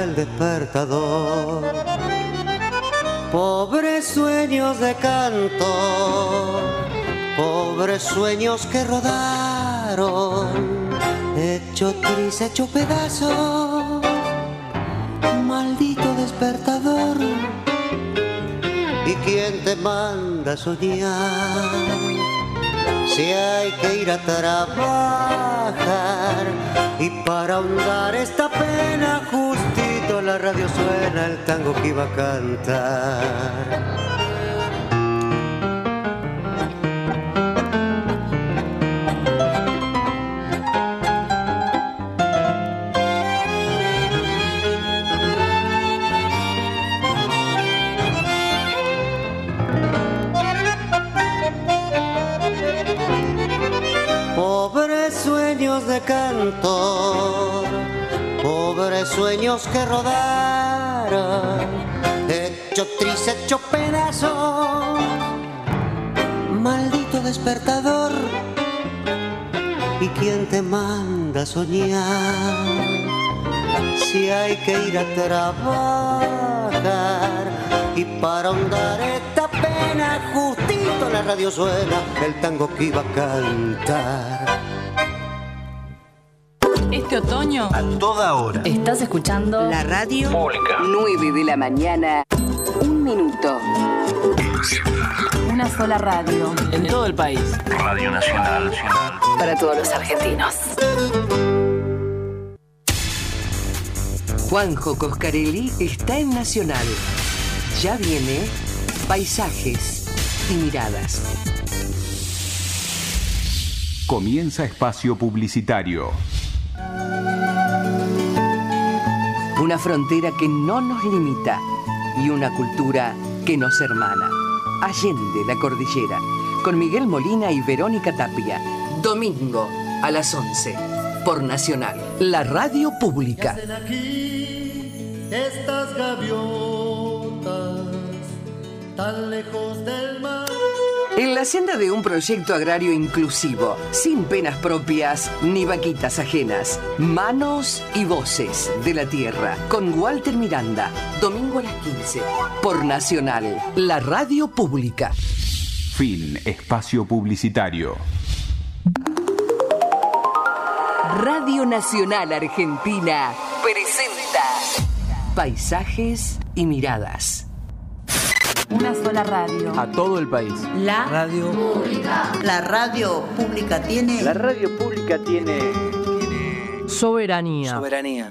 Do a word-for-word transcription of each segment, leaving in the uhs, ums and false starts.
el despertador. Pobres sueños de canto, pobres sueños que rodaron, hecho tris, hecho pedazos, maldito despertador. ¿Y quién te manda a soñar? Si hay que ir a trabajar, y para ahondar esta pena justito en la radio suena el tango que iba a cantar. De cantor, pobres sueños que rodaron, hecho tris, hecho pedazos, maldito despertador. ¿Y quién te manda a soñar? Si hay que ir a trabajar, y para ahondar esta pena justito en la radio suena el tango que iba a cantar. Este otoño, a toda hora, estás escuchando la radio pública. nueve de la mañana, un minuto. Una sola radio. En todo el país. Radio Nacional. Nacional. Para todos los argentinos. Juanjo Coscarelli está en Nacional. Ya viene Paisajes y Miradas. Comienza espacio publicitario. Una frontera que no nos limita y una cultura que nos hermana. Allende la cordillera, con Miguel Molina y Verónica Tapia. Domingo a las once, por Nacional, la radio pública. ¿Qué hacen aquí estas gaviotas tan lejos del mar? En la senda de un proyecto agrario inclusivo, sin penas propias ni vaquitas ajenas. Manos y voces de la tierra, con Walter Miranda. Domingo a las quince, por Nacional, la radio pública. Fin espacio publicitario. Radio Nacional Argentina presenta Paisajes y Miradas. Una sola radio. A todo el país. La radio pública. La radio pública tiene... La radio pública tiene... Soberanía. Soberanía.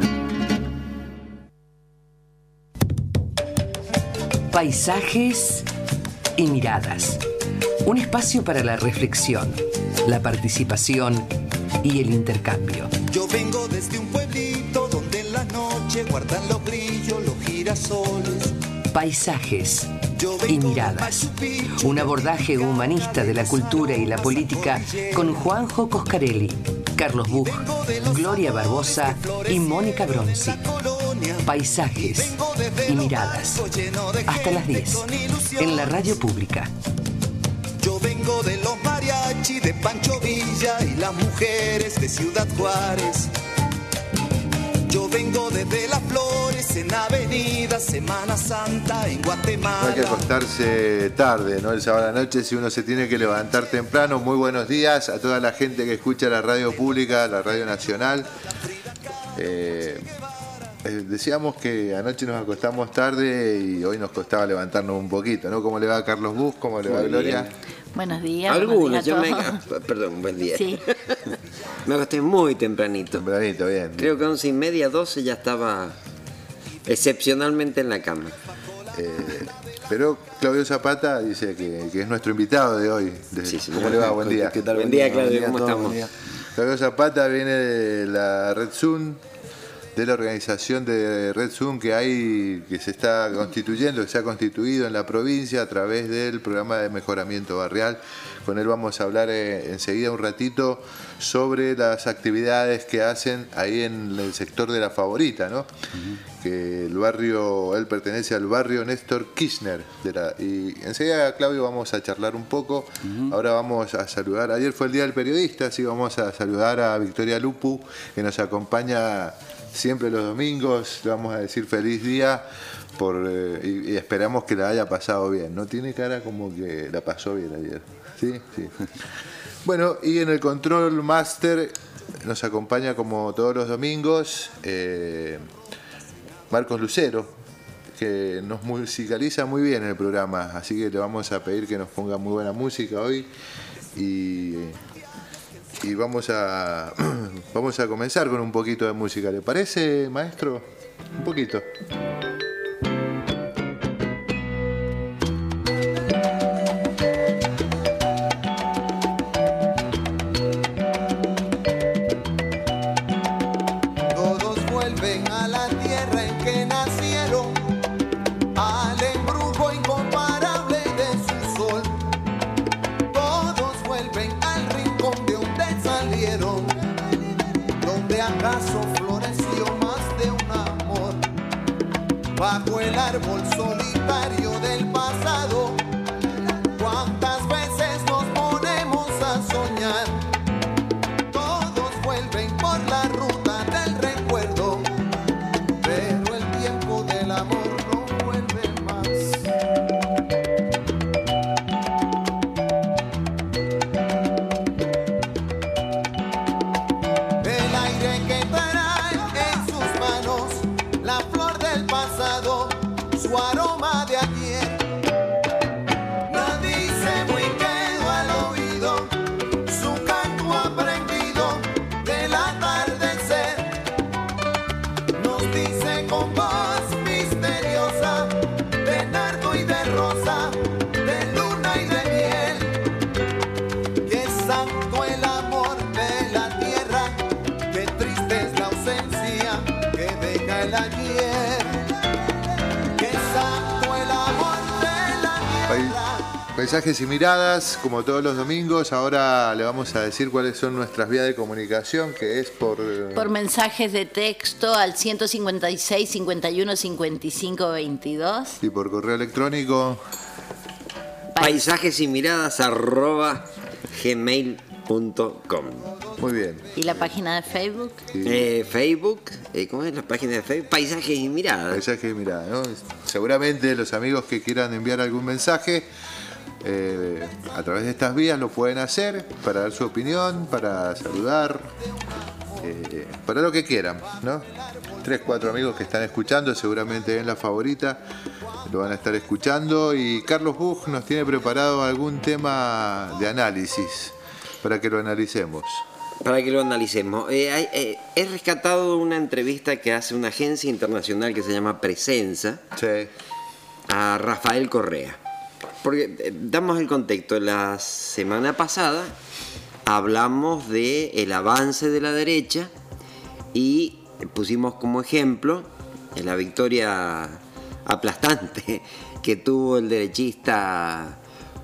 Paisajes y Miradas. Un espacio para la reflexión, la participación y el intercambio. Yo vengo desde un pueblito donde en la noche guardan los grillos, los girasoles. Paisajes y Miradas. Un abordaje humanista de la cultura y la política con Juanjo Coscarelli, Carlos Buch, Gloria Barbosa y Mónica Bronzi. Paisajes y Miradas. Hasta las diez, en la radio pública. Yo vengo de los mariachi de Pancho Villa y las mujeres de Ciudad Juárez. Yo vengo desde Las Flores, en Avenida Semana Santa, en Guatemala. No hay que acostarse tarde, ¿no? El sábado a la noche, si uno se tiene que levantar temprano. Muy buenos días a toda la gente que escucha la radio pública, la radio nacional. Eh, eh, decíamos que anoche nos acostamos tarde y hoy nos costaba levantarnos un poquito, ¿no? ¿Cómo le va a Carlos Bus? ¿Cómo le va a Gloria? Buenos días. Algunos, yo me... días Perdón, buen día. Sí. Me acosté muy tempranito. Tempranito, bien. Creo que once y media, doce ya estaba excepcionalmente en la cama. Eh, pero Claudio Zapata dice que, que es nuestro invitado de hoy. De, sí, sí, ¿Cómo le va? Buen día. ¿Qué tal? Buen día, Claudio. ¿Cómo estamos? Claudio Zapata viene de la Red Zoom, de la organización de Red Zoom que hay, que se está constituyendo, que se ha constituido en la provincia a través del programa de mejoramiento barrial. Con él vamos a hablar eh, enseguida un ratito sobre las actividades que hacen ahí en el sector de La Favorita, ¿no? Uh-huh. Que el barrio, él pertenece al barrio Néstor Kirchner. De la, y enseguida, Claudio, vamos a charlar un poco. Uh-huh. Ahora vamos a saludar, ayer fue el Día del Periodista, así vamos a saludar a Victoria Lupu, que nos acompaña siempre los domingos. Le vamos a decir feliz día por, eh, y, y esperamos que la haya pasado bien. No tiene cara como que la pasó bien ayer. ¿Sí? Sí. Bueno, y en el Control Master nos acompaña como todos los domingos eh, Marcos Lucero, que nos musicaliza muy bien el programa, así que le vamos a pedir que nos ponga muy buena música hoy y, y vamos a vamos a comenzar con un poquito de música. ¿Le parece, maestro? Un poquito. Bajo el árbol solitario del pasado, cuántas veces nos ponemos a soñar. Todos vuelven por la ruta del recuerdo, pero el tiempo del amor no vuelve más. El aire que trae en sus manos la flor del pasado, su aroma de ayer, nos dice muy quedo al oído su canto aprendido del atardecer. Nos dice con voz misteriosa de nardo y de rosa, de luna y de miel, que es santo el amor de la tierra, que triste es la ausencia que deja el ayer. Paisajes y miradas, como todos los domingos. Ahora le vamos a decir cuáles son nuestras vías de comunicación, que es por... Por mensajes de texto al ciento cincuenta y seis, cincuenta y uno, cincuenta y cinco, veintidós. Y por correo electrónico. Paisajes y miradas arroba gmail punto com. Muy bien. ¿Y la página de Facebook? Sí. Eh, Facebook, eh, ¿cómo es la página de Facebook? Paisajes y miradas. Paisajes y miradas, ¿no? Seguramente los amigos que quieran enviar algún mensaje eh, a través de estas vías lo pueden hacer para dar su opinión, para saludar, eh, para lo que quieran, ¿no? Tres, cuatro amigos que están escuchando, seguramente en la favorita lo van a estar escuchando, y Carlos Buch nos tiene preparado algún tema de análisis para que lo analicemos. Para que lo analicemos. Eh, hay, eh, he rescatado una entrevista que hace una agencia internacional que se llama Presenza, sí, a Rafael Correa. Porque eh, damos el contexto. La semana pasada hablamos de el avance de la derecha y pusimos como ejemplo la victoria aplastante que tuvo el derechista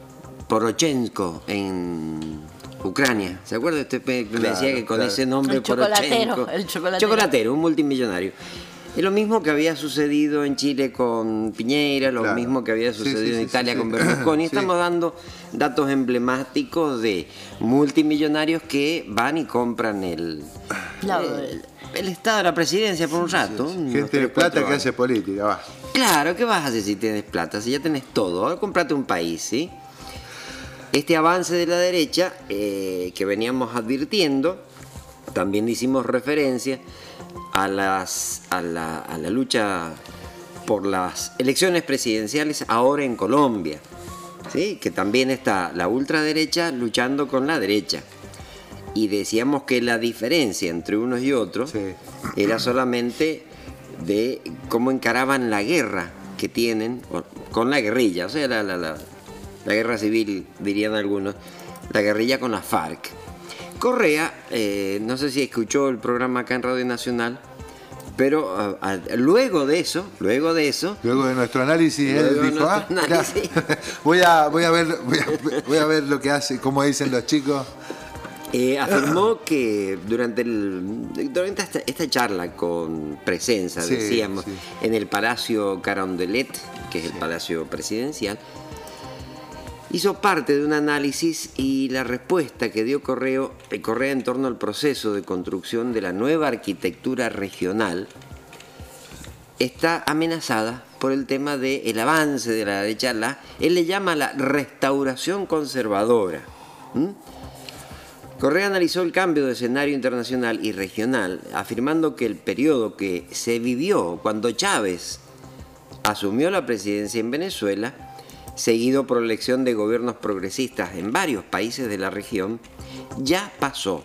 Poroshenko en Ucrania. ¿Se acuerda? Usted me Claro, decía que con claro. ese nombre El chocolatero, Poroshenko. el chocolatero. Chocolatero, un multimillonario. Es lo mismo que había sucedido en Chile con Piñera, lo Claro. mismo que había Sí, sucedido sí, en sí, Italia sí, con sí. Berlusconi. Sí. Estamos dando datos emblemáticos de multimillonarios que van y compran el, La- el, el Estado de la presidencia por un rato. unos Gente de tres, plata cuatro que años. hace política, va. Claro, ¿qué vas a hacer si tienes plata? Si ya tenés todo, ahora comprate un país, ¿sí? Este avance de la derecha eh, que veníamos advirtiendo, también hicimos referencia a, las, a, la, a la lucha por las elecciones presidenciales ahora en Colombia, ¿sí? Que también está la ultraderecha luchando con la derecha. Y decíamos que la diferencia entre unos y otros Sí. era solamente de cómo encaraban la guerra que tienen o- con la guerrilla, o sea, la, la, la, la guerra civil, dirían algunos, la guerrilla con la FARC. Correa, eh, no sé si escuchó el programa acá en Radio Nacional, pero a- a- luego de eso, luego de eso, Luego de nuestro análisis, Luego él de dijo, ah, nuestro mirá, análisis. voy a, voy a ver, voy a, voy a ver lo que hace, cómo dicen los chicos. Eh, afirmó que durante, el, durante esta, esta charla con Presenza, Sí, decíamos, sí. en el Palacio Carondelet, que es el Sí. Palacio Presidencial, hizo parte de un análisis y la respuesta que dio Correa, Correa en torno al proceso de construcción de la nueva arquitectura regional está amenazada por el tema del avance de la derecha. La, él le llama la restauración conservadora. ¿Mm? Correa analizó el cambio de escenario internacional y regional, afirmando que el periodo que se vivió cuando Chávez asumió la presidencia en Venezuela, seguido por la elección de gobiernos progresistas en varios países de la región, ya pasó.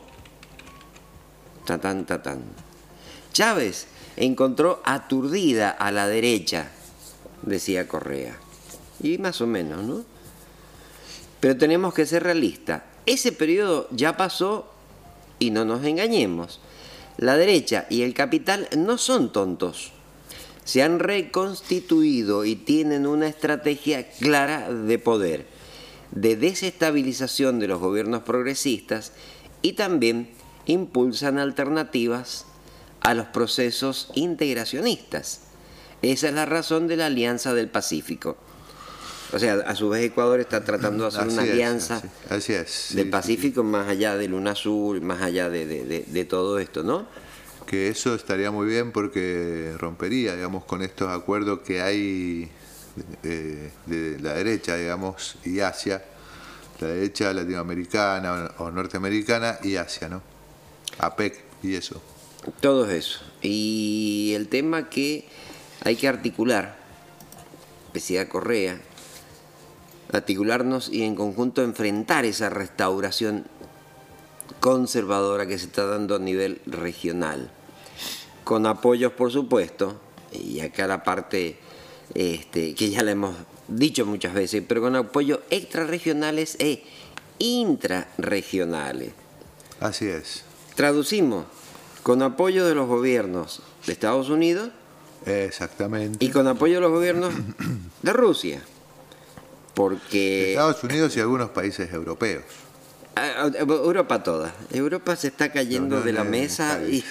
Tatán, tatán. Chávez encontró aturdida a la derecha, decía Correa. Y más o menos, ¿no? Pero tenemos que ser realistas. Ese periodo ya pasó y no nos engañemos. La derecha y el capital no son tontos. Se han reconstituido y tienen una estrategia clara de poder, de desestabilización de los gobiernos progresistas y también impulsan alternativas a los procesos integracionistas. Esa es la razón de la Alianza del Pacífico. O sea, a su vez Ecuador está tratando de hacer Así una es, alianza así, así es, del sí, Pacífico sí. más allá del UNASUR, más allá de, de, de, de todo esto, ¿no? Que eso estaría muy bien porque rompería, digamos, con estos acuerdos que hay eh, de la derecha, digamos, y Asia, la derecha latinoamericana o norteamericana y Asia, ¿no? APEC y eso. Todo eso. Y el tema que hay que articular, decía Correa, articularnos y en conjunto enfrentar esa restauración conservadora que se está dando a nivel regional, con apoyos por supuesto, y acá la parte este, que ya la hemos dicho muchas veces, pero con apoyos extrarregionales e intrarregionales. Así es. Traducimos, con apoyo de los gobiernos de Estados Unidos. Exactamente. Y con apoyo de los gobiernos de Rusia. Porque... Estados Unidos y algunos países europeos. Europa toda. Europa se está cayendo no, no, de la no, mesa y,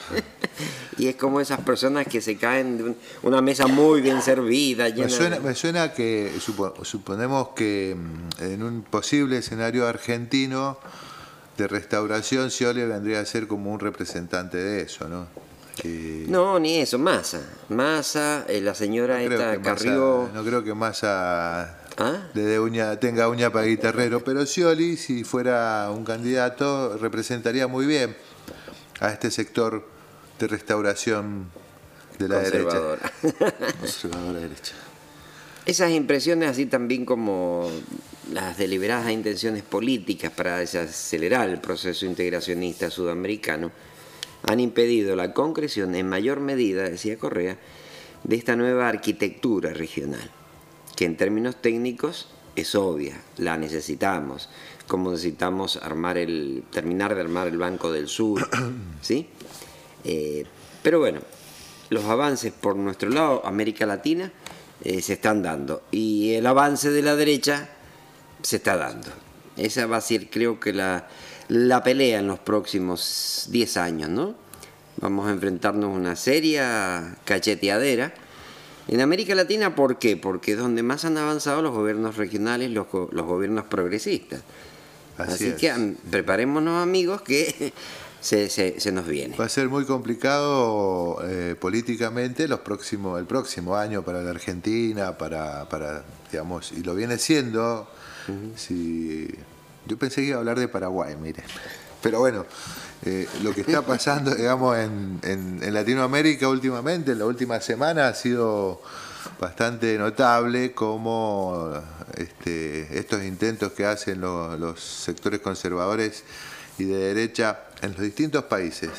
y es como esas personas que se caen de un, una mesa muy bien servida. Llena me, suena, de... me suena que supo, suponemos que en un posible escenario argentino de restauración, Scioli vendría a ser como un representante de eso, ¿no? Que... No, ni eso, Massa. Massa, eh, la señora no esta Carrió. Massa, no creo que Massa ¿Ah? le dé uña, tenga uña para guitarrero, pero Scioli, si fuera un candidato, representaría muy bien a este sector de restauración de la conservadora. derecha. Conservadora derecha. Esas impresiones, así también como las deliberadas intenciones políticas para desacelerar el proceso integracionista sudamericano, han impedido la concreción en mayor medida, decía Correa, de esta nueva arquitectura regional, que en términos técnicos es obvia, la necesitamos, como necesitamos armar el, terminar de armar el Banco del Sur, ¿sí? Eh, pero bueno, los avances por nuestro lado, América Latina, eh, se están dando, y el avance de la derecha se está dando. Esa va a ser, creo que la... la pelea en los próximos diez años, ¿no? Vamos a enfrentarnos a una seria cacheteadera. En América Latina, ¿por qué? Porque es donde más han avanzado los gobiernos regionales, los, los gobiernos progresistas. Así, Así que preparémonos, amigos, que se, se, se nos viene. Va a ser muy complicado eh, políticamente los próximos, el próximo año para la Argentina, para, para digamos, y lo viene siendo. Uh-huh. Si, yo pensé que iba a hablar de Paraguay, mire. Pero bueno, eh, lo que está pasando, digamos, en, en, en Latinoamérica últimamente, en la última semana, ha sido bastante notable cómo este, estos intentos que hacen los, los sectores conservadores y de derecha en los distintos países.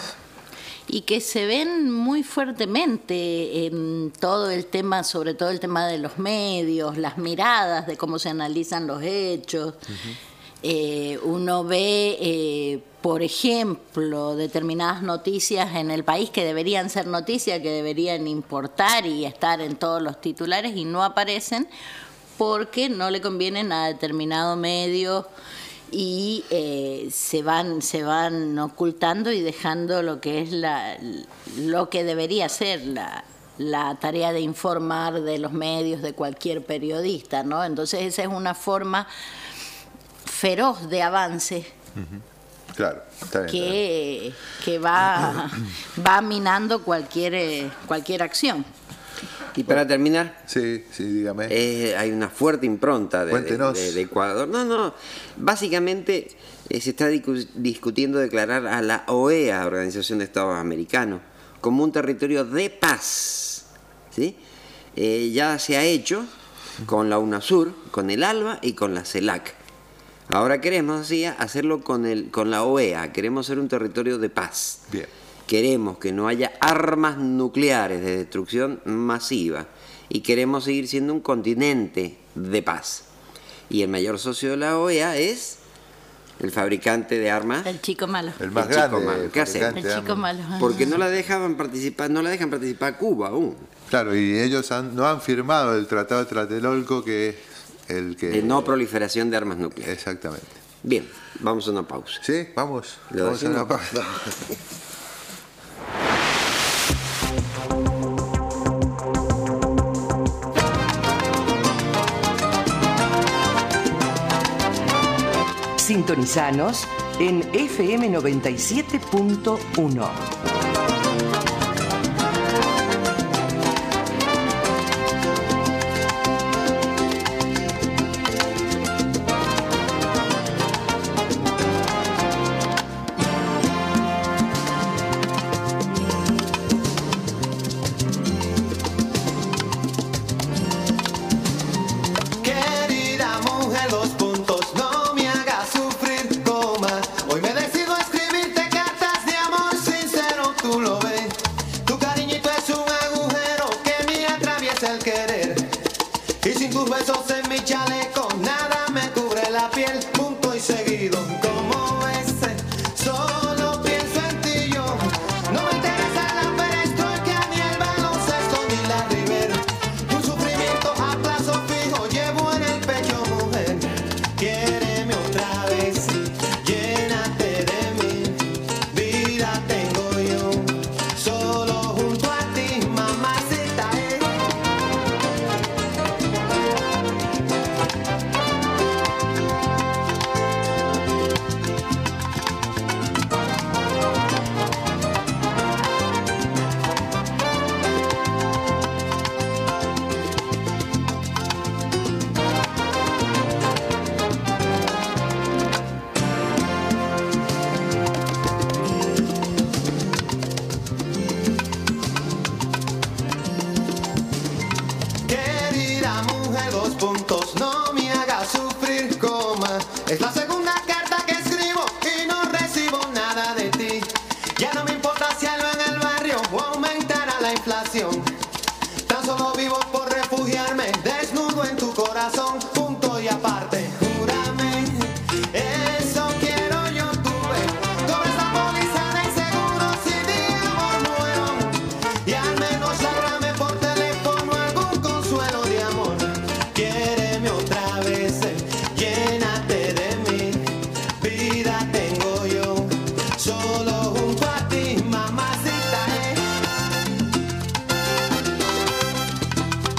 Y que se ven muy fuertemente en todo el tema, sobre todo el tema de los medios, las miradas de cómo se analizan los hechos. Uh-huh. Eh, uno ve, eh, por ejemplo, determinadas noticias en el país que deberían ser noticias, que deberían importar y estar en todos los titulares y no aparecen porque no le convienen a determinado medio y eh, se van se van ocultando y dejando lo que es la lo que debería ser la la tarea de informar de los medios de cualquier periodista, ¿no? Entonces esa es una forma feroz de avance. Uh-huh. Claro, está bien, que, está bien. que va, va minando cualquier, eh, cualquier acción. Y para terminar, sí, sí, dígame. Eh, hay una fuerte impronta de, de, de, de Ecuador. No, no, básicamente eh, se está discu- discutiendo declarar a la O E A, Organización de Estados Americanos, como un territorio de paz. ¿Sí? Eh, ya se ha hecho con la UNASUR, con el ALBA y con la CELAC. Ahora queremos, decía, hacerlo con, el, con la O E A. Queremos ser un territorio de paz. Bien. Queremos que no haya armas nucleares de destrucción masiva y queremos seguir siendo un continente de paz. Y el mayor socio de la O E A es el fabricante de armas. El chico malo. El más el grande. Chico malo. ¿Qué hace? El chico malo. Porque no la dejaban participar, no la dejan participar a Cuba aún. Claro, y ellos han, no han firmado el Tratado de Tlatelolco, que es el que... De no proliferación de armas nucleares. Exactamente. Bien, vamos a una pausa. ¿Sí? Vamos. ¿Lo vamos a una pausa. Sintonizanos en F M noventa y siete punto uno. Es la segunda carta que escribo y no recibo nada de ti. Ya no me importa si algo en el barrio o aumentará la inflación. Tan solo vivo por refugiarme desnudo en tu corazón, punto y aparte. Júrame, eso quiero yo tuve. Cobra esa póliza de seguro si de amor muero. Y al menos háblame por teléfono algún consuelo de amor. Quiéreme otra vez, llénate de mí. Vida tengo yo, solo junto a ti, mamacita.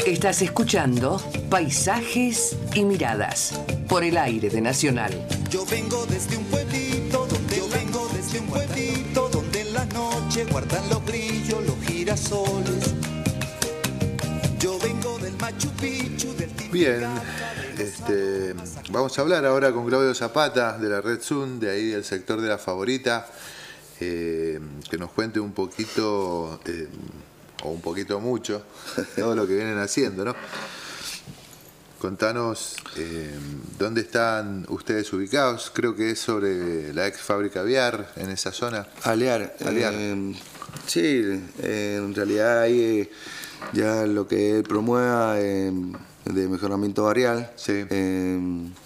Estás escuchando Paisajes y Miradas por el aire de Nacional. Yo vengo desde un pueblito donde yo vengo desde un pueblito donde en la noche guardan los grillos, los girasoles. Yo vengo del Machu Picchu, del Bien, este, vamos a hablar ahora con Claudio Zapata de la Red Zoom, de ahí del sector de La Favorita, eh, que nos cuente un poquito, eh, o un poquito mucho, todo lo que vienen haciendo, ¿no? Contanos eh, dónde están ustedes ubicados. Creo que es sobre la ex fábrica Aviar, en esa zona. Alear. Alear. Eh, sí, eh, en realidad ahí eh, ya lo que él promueva eh, de mejoramiento barrial. Sí. Eh,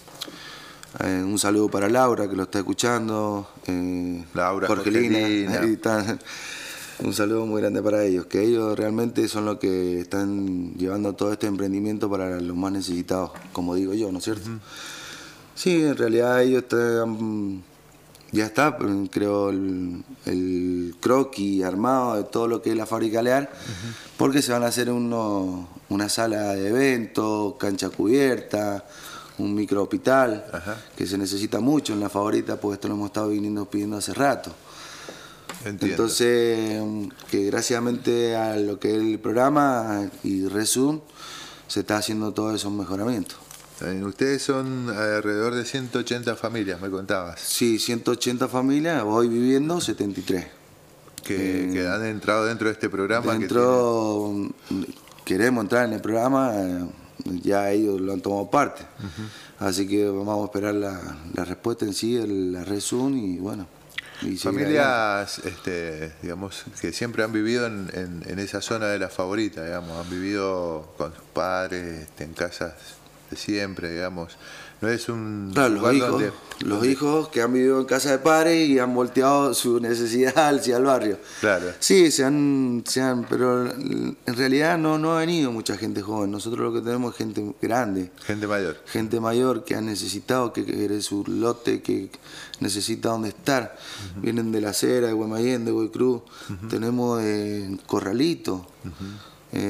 eh, un saludo para Laura, que lo está escuchando. Eh, Laura, Jorgelina. Jorgelina. Ahí está. Un saludo muy grande para ellos, que ellos realmente son los que están llevando todo este emprendimiento para los más necesitados, como digo yo, ¿no es cierto? Uh-huh. Sí, en realidad ellos están, ya está, creo, el, el croquis armado de todo lo que es la fábrica Alear, uh-huh. porque se van a hacer uno, una sala de eventos, cancha cubierta, un micro hospital, uh-huh. que se necesita mucho en La Favorita, porque esto lo hemos estado viniendo pidiendo hace rato. Entiendo. Entonces, que graciasamente a lo que es el programa y Resum se está haciendo todos esos mejoramientos. Ustedes son alrededor de ciento ochenta familias, me contabas. Sí, ciento ochenta familias, hoy viviendo setenta y tres. Que, eh, que han entrado dentro de este programa. Dentro, que queremos entrar en el programa, ya ellos lo han tomado parte. Uh-huh. Así que vamos a esperar la, la respuesta en sí, el, la Resum y bueno. Familias, este, digamos, que siempre han vivido en, en, en esa zona de La Favorita, digamos, han vivido con sus padres, este, en casas de siempre, digamos. No es un claro, los hijos, donde, los donde... hijos que han vivido en casa de padres y han volteado su necesidad hacia el barrio. Claro. Sí, se han, se han, pero en realidad no, no ha venido mucha gente joven. Nosotros lo que tenemos es gente grande. Gente mayor. Gente mayor que ha necesitado, que quiere su lote, que necesita dónde estar. Uh-huh. Vienen de La Cera, de Guaymallén, de Guaycruz. Uh-huh. Tenemos eh, Corralito. Uh-huh.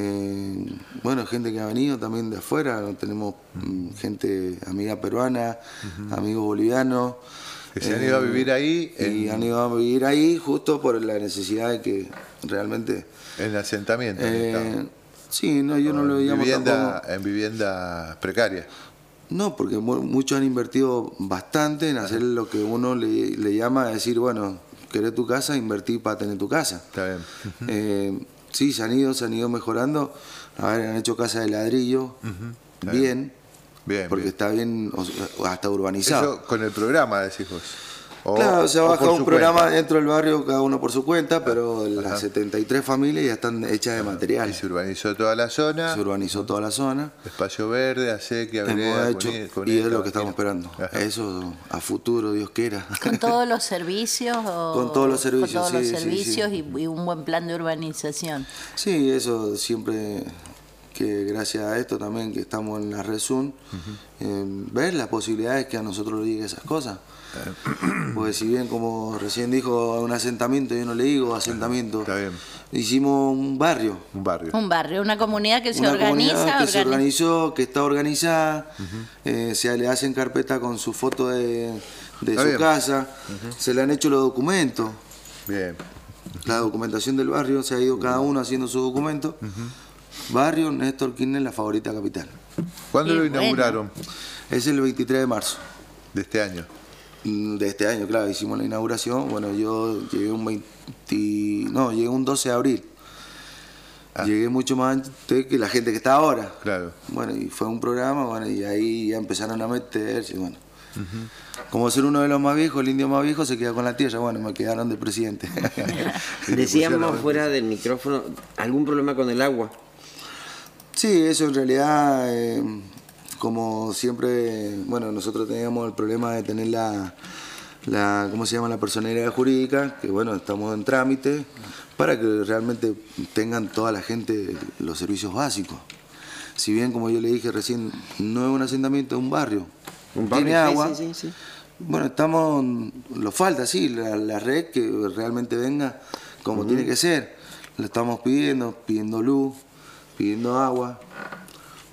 Eh, bueno, gente que ha venido también de afuera, tenemos uh-huh. gente, amiga peruana, uh-huh. amigos bolivianos. Que se han ido eh, a vivir ahí. Y en... han ido a vivir ahí justo por la necesidad de que realmente... En asentamiento. Eh, sí, no, yo no lo llamo vivienda, tampoco... En vivienda precaria. No, porque muchos han invertido bastante en hacer lo que uno le, le llama a decir, bueno, querés tu casa, invertir para tener tu casa. Está bien. Uh-huh. eh, Sí, se han ido, se han ido mejorando. A ver, han hecho casa de ladrillo, uh-huh. bien, bien, porque bien. está bien, hasta urbanizado. Eso con el programa, decís vos. O, claro, se ha bajado un programa cuenta. Dentro del barrio, cada uno por su cuenta, pero ajá. Las setenta y tres familias ya están hechas de material. Y se urbanizó toda la zona. Se urbanizó toda la zona. Espacio verde, acequia, vereda, hecho, con, con y esto, es lo que estamos esperando. Ajá. Eso a futuro, Dios quiera. ¿Con todos los servicios? O con todos los servicios, con todos sí, los servicios sí, sí. Y, y un buen plan de urbanización. Sí, eso siempre... que gracias a esto también que estamos en la Resum, uh-huh. eh, ver las posibilidades que a nosotros nos lleguen esas cosas. Uh-huh. Porque si bien, como recién dijo, un asentamiento, yo no le digo asentamiento, está bien. Hicimos un barrio. Un barrio. Un barrio, una comunidad que se una organiza. Comunidad que organiza. se organizó, que está organizada, uh-huh. eh, se le hacen carpeta con su foto de, de su bien. casa, uh-huh. se le han hecho los documentos. Bien. La documentación del barrio, se ha ido cada uno haciendo su documento. Uh-huh. Barrio Néstor Kirchner, La Favorita Capital. ¿Cuándo lo inauguraron? Bueno. Es el veintitrés de marzo. ¿De este año? De este año, claro, hicimos la inauguración. Bueno, yo llegué un veinte, no, llegué un doce de abril. Ah. Llegué mucho más antes que la gente que está ahora. Claro. Bueno, y fue un programa, bueno, y ahí ya empezaron a meterse, bueno. Uh-huh. Como ser uno de los más viejos, el indio más viejo se queda con la tierra, bueno, me quedaron de presidente. Decíamos fuera del micrófono, ¿algún problema con el agua? Sí, eso en realidad, eh, como siempre, bueno, nosotros teníamos el problema de tener la, la, ¿cómo se llama?, la personería jurídica, que bueno, estamos en trámite, para que realmente tengan toda la gente los servicios básicos. Si bien, como yo le dije recién, no es un asentamiento, es un barrio. Un barrio, tiene agua. Sí, sí, sí. Bueno, estamos, lo falta, sí, la, la red que realmente venga como uh-huh. tiene que ser. Lo estamos pidiendo, pidiendo luz, pidiendo agua,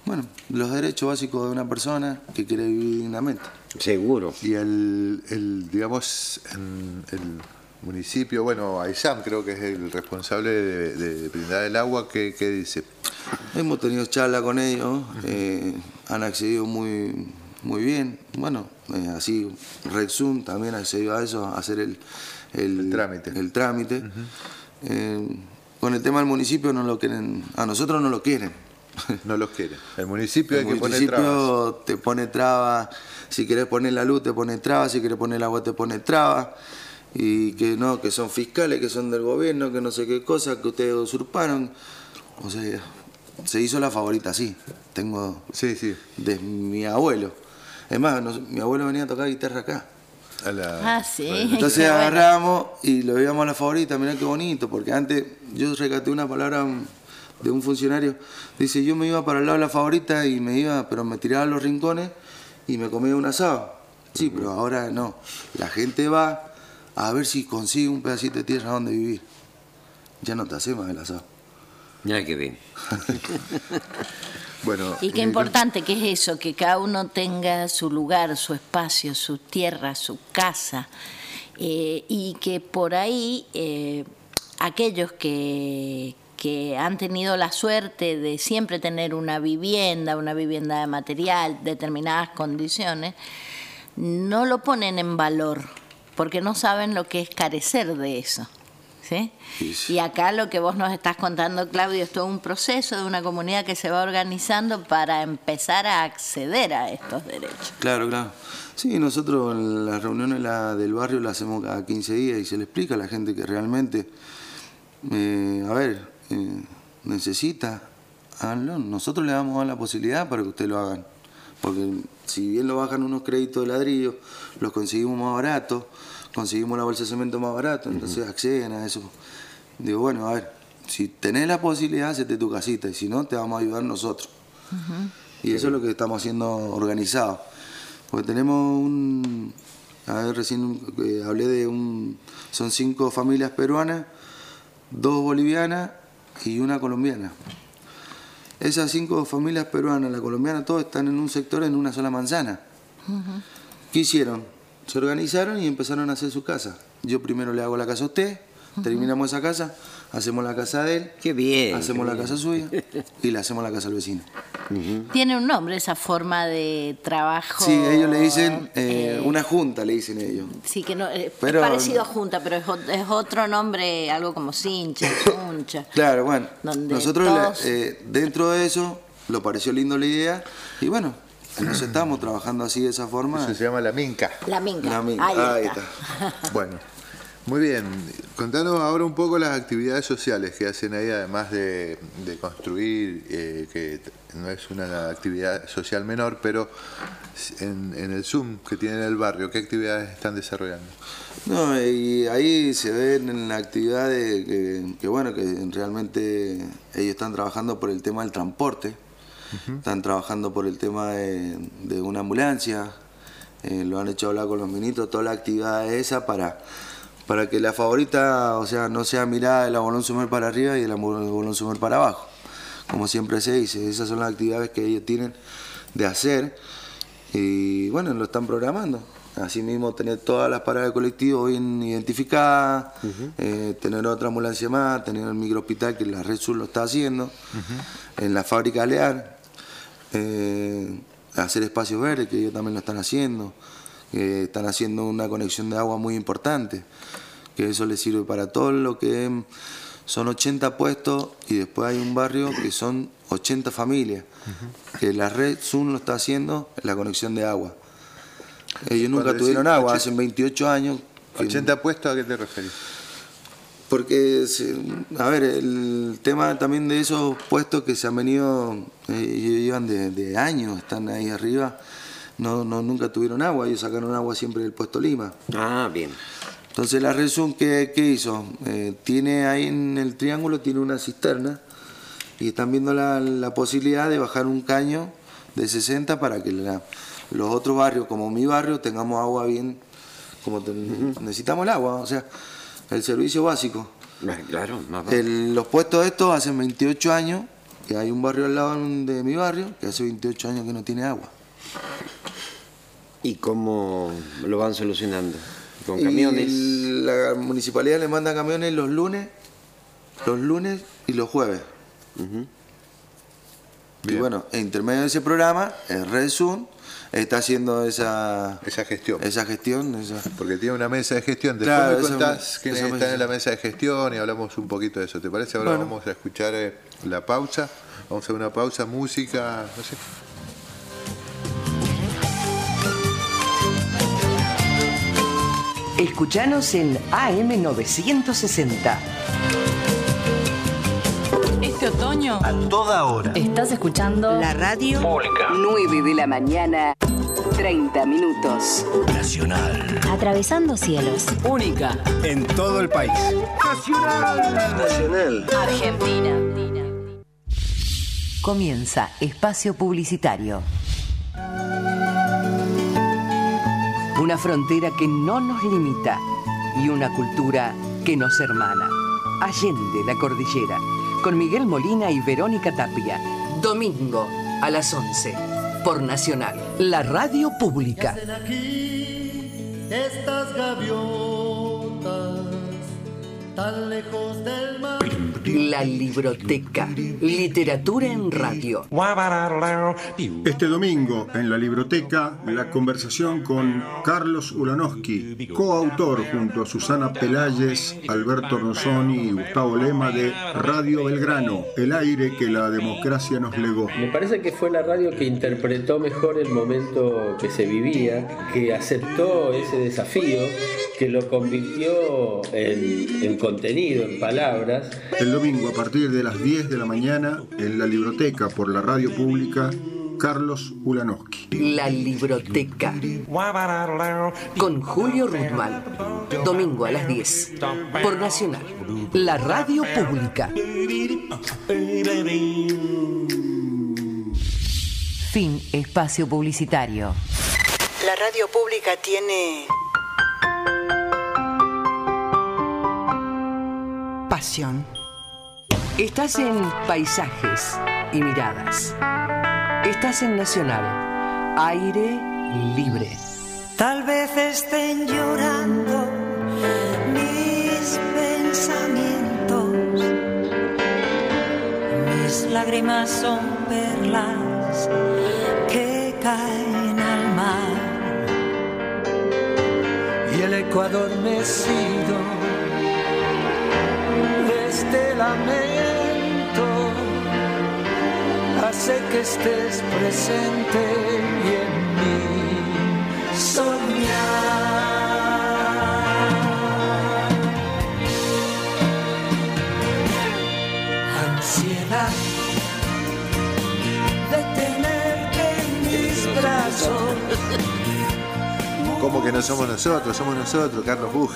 bueno, los derechos básicos de una persona que quiere vivir dignamente. Seguro. Y el, el digamos, en el municipio, bueno, Aysam creo que es el responsable de, de brindar el agua, ¿qué, qué dice? Hemos tenido charla con ellos, eh, han accedido muy, muy bien. Bueno, eh, así Rexum también ha accedido a eso, a hacer el, el, el trámite. El trámite. Uh-huh. eh, con el tema del municipio no lo quieren, a nosotros no lo quieren. No los quieren. El municipio el hay que municipio poner trabas. Te pone trabas, si querés poner la luz te pone trabas, si querés poner el agua te pone trabas. Y que no, que son fiscales, que son del gobierno, que no sé qué cosa, que ustedes usurparon. O sea, se hizo la favorita, sí. Tengo sí, sí. de mi abuelo. Es más, no, mi abuelo venía a tocar guitarra acá. A la... Ah, sí. Entonces agarramos y lo íbamos a la favorita, mirá qué bonito, porque antes yo rescaté una palabra de un funcionario. Dice, yo me iba para el lado de la favorita y me iba, pero me tiraba a los rincones y me comía un asado. Sí, pero ahora no. La gente va a ver si consigue un pedacito de tierra donde vivir. Ya no te hace más el asado. Ya que bien. Bueno, y qué importante que es eso, que cada uno tenga su lugar, su espacio, su tierra, su casa, eh, y que por ahí eh, aquellos que, que han tenido la suerte de siempre tener una vivienda, una vivienda de material, determinadas condiciones, no lo ponen en valor, porque no saben lo que es carecer de eso. ¿Sí? Sí, sí. Y acá lo que vos nos estás contando, Claudio, es todo un proceso de una comunidad que se va organizando para empezar a acceder a estos derechos. Claro, claro. Sí, nosotros en las reuniones la, del barrio las hacemos cada quince días y se le explica a la gente que realmente, eh, a ver, eh, necesita, háganlo. Nosotros le damos la posibilidad para que ustedes lo hagan. Porque si bien lo bajan unos créditos de ladrillo, los conseguimos más baratos, conseguimos la bolsa de cemento más barato, entonces uh-huh. acceden a eso. Digo, bueno, a ver, si tenés la posibilidad, hacete tu casita, y si no, te vamos a ayudar nosotros. Uh-huh. Y eso es lo que estamos haciendo organizado. Porque tenemos un, a ver, recién eh, hablé de un, son cinco familias peruanas, dos bolivianas y una colombiana. Esas cinco familias peruanas, la colombiana, todos están en un sector, en una sola manzana. Uh-huh. ¿Qué hicieron? Se organizaron y empezaron a hacer su casa. Yo primero le hago la casa a usted, uh-huh. terminamos esa casa, hacemos la casa de él, qué bien, hacemos qué la bien. casa suya y le hacemos la casa al vecino. Uh-huh. Tiene un nombre esa forma de trabajo. Sí, ellos le dicen eh, eh, una junta, le dicen ellos. Sí, que no, eh, pero, es parecido a junta, pero es, es otro nombre, algo como cincha, suncha. Claro, bueno, nosotros todos... eh, dentro de eso lo pareció lindo la idea y bueno, nos estamos trabajando así de esa forma. Eso se llama la minca. La minca. La minca. Ahí, Ahí está. está. Bueno, muy bien. Contanos ahora un poco las actividades sociales que hacen ahí, además de, de construir, eh, que no es una actividad social menor, pero en, en el Zoom que tienen en el barrio, ¿qué actividades están desarrollando? No, y ahí se ven en la actividad de que, que bueno, que realmente ellos están trabajando por el tema del transporte. Uh-huh. Están trabajando por el tema de, de una ambulancia, eh, lo han hecho hablar con los ministros, toda la actividad esa para, para que la favorita, o sea, no sea mirada de la Bolón Sumer para arriba y de la Bolón Sumer para abajo, como siempre se dice. Esas son las actividades que ellos tienen de hacer y bueno, lo están programando. Asimismo, tener todas las paradas de colectivo bien identificadas, uh-huh. eh, tener otra ambulancia más, tener el microhospital que la Red Sur lo está haciendo, uh-huh. en la fábrica Alear. Eh, hacer espacios verdes, que ellos también lo están haciendo, que están haciendo una conexión de agua muy importante, que eso les sirve para todo lo que son ochenta puestos y después hay un barrio que son ochenta familias, uh-huh. que la Red Sun lo está haciendo en la conexión de agua. Ellos nunca tuvieron agua, hace veintiocho años. ¿ochenta puestos a qué te referís? Porque, a ver, el tema también de esos puestos que se han venido, eh, ellos llevan de, de años, están ahí arriba, no, no nunca tuvieron agua, ellos sacaron agua siempre del puesto Lima. Ah, bien. Entonces la Resum, ¿qué, qué hizo? Eh, tiene ahí en el triángulo, tiene una cisterna y están viendo la, la posibilidad de bajar un caño de sesenta para que la, los otros barrios, como mi barrio, tengamos agua bien, como te, uh-huh. necesitamos el agua, o sea, el servicio básico. Claro, el, los puestos estos hacen veintiocho años y hay un barrio al lado de mi barrio que hace veintiocho años que no tiene agua. ¿Y cómo lo van solucionando? ¿Con camiones? Y la municipalidad le manda camiones los lunes, los lunes y los jueves. Uh-huh. Y bueno, en intermedio de ese programa, el Red Zoom está haciendo esa, esa gestión. Esa gestión esa... Porque tiene una mesa de gestión. Después claro, me contás quiénes están mesa. en la mesa de gestión y hablamos un poquito de eso. ¿Te parece? Ahora bueno. Vamos a escuchar eh, la pausa. Vamos a hacer una pausa, música, no sé. Escuchanos en A M novecientos sesenta. Este otoño, a toda hora, estás escuchando la radio pública. nueve de la mañana, treinta minutos. Nacional. Atravesando cielos. Única en todo el país. Nacional. Nacional. Argentina. Comienza Espacio Publicitario. Una frontera que no nos limita y una cultura que nos hermana. Allende la cordillera, con Miguel Molina y Verónica Tapia. Domingo a las once, por Nacional, la radio pública. ¿Qué hacen aquí estas gaviotas tan lejos del mar? La Libroteca, literatura en radio. Este domingo en la Libroteca, la conversación con Carlos Ulanowski, coautor junto a Susana Pelayes, Alberto Ronsoni y Gustavo Lema de Radio Belgrano, el aire que la democracia nos legó. Me parece que fue la radio que interpretó mejor el momento que se vivía, que aceptó ese desafío, que lo convirtió en, en contenido, en palabras. El domingo a partir de las diez de la mañana en la Libroteca por la radio pública, Carlos Ulanowski. La Libroteca con Julio Rutman. Domingo a las diez por Nacional, la radio pública. Fin espacio publicitario. La radio pública tiene pasión. Estás en Paisajes y Miradas. Estás en Nacional, aire libre. Tal vez estén llorando mis pensamientos. Mis lágrimas son perlas que caen al mar. Y el eco adormecido de este lamento hace que estés presente y en mí soñar. Ansiedad de tenerte en mis brazos. ¿Cómo que no somos nosotros? Somos nosotros, Carlos Buch.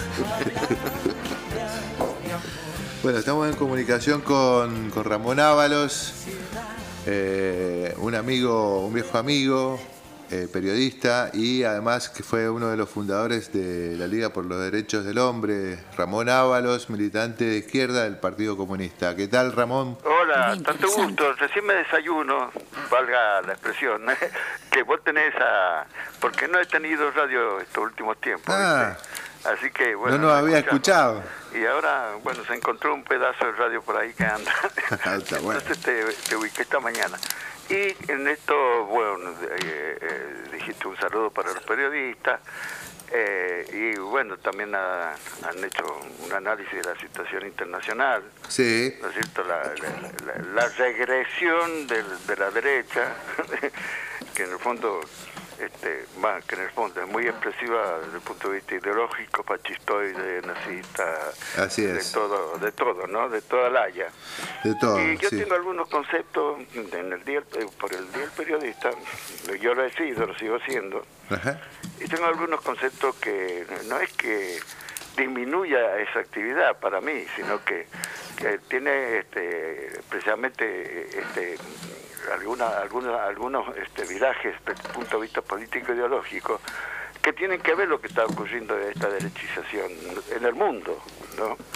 Bueno, estamos en comunicación con, con Ramón Ábalos, eh, un amigo, un viejo amigo, eh, periodista y además que fue uno de los fundadores de la Liga por los Derechos del Hombre. Ramón Ábalos, militante de izquierda del Partido Comunista. ¿Qué tal, Ramón? Hola, tanto gusto. Recién me desayuno, valga la expresión, que vos tenés a... porque no he tenido radio estos últimos tiempos. Ah. ¿viste? Así que, bueno, no nos había escuchado. Y ahora, bueno, se encontró un pedazo de radio por ahí que anda. Está bueno. Entonces te, te ubiqué esta mañana. Y en esto, bueno, eh, eh, dijiste un saludo para los periodistas. Eh, y bueno, también ha, han hecho un análisis de la situación internacional. Sí. ¿No es cierto? La, la, la, la regresión del, de la derecha, que en el fondo... Este, bueno, que en el fondo es muy expresiva desde el punto de vista ideológico, fascistoide, nazista, así es. de todo, de todo, ¿no? De toda la haya. De todo. Y yo sí. tengo algunos conceptos en el día, por el día del periodista, yo lo he sido, lo sigo siendo, Ajá. y tengo algunos conceptos que no es que disminuya esa actividad para mí, sino que, que tiene este, precisamente este, alguna, alguna, algunos este, virajes desde el punto de vista político-ideológico que tienen que ver lo que está ocurriendo de esta derechización en el mundo, ¿no?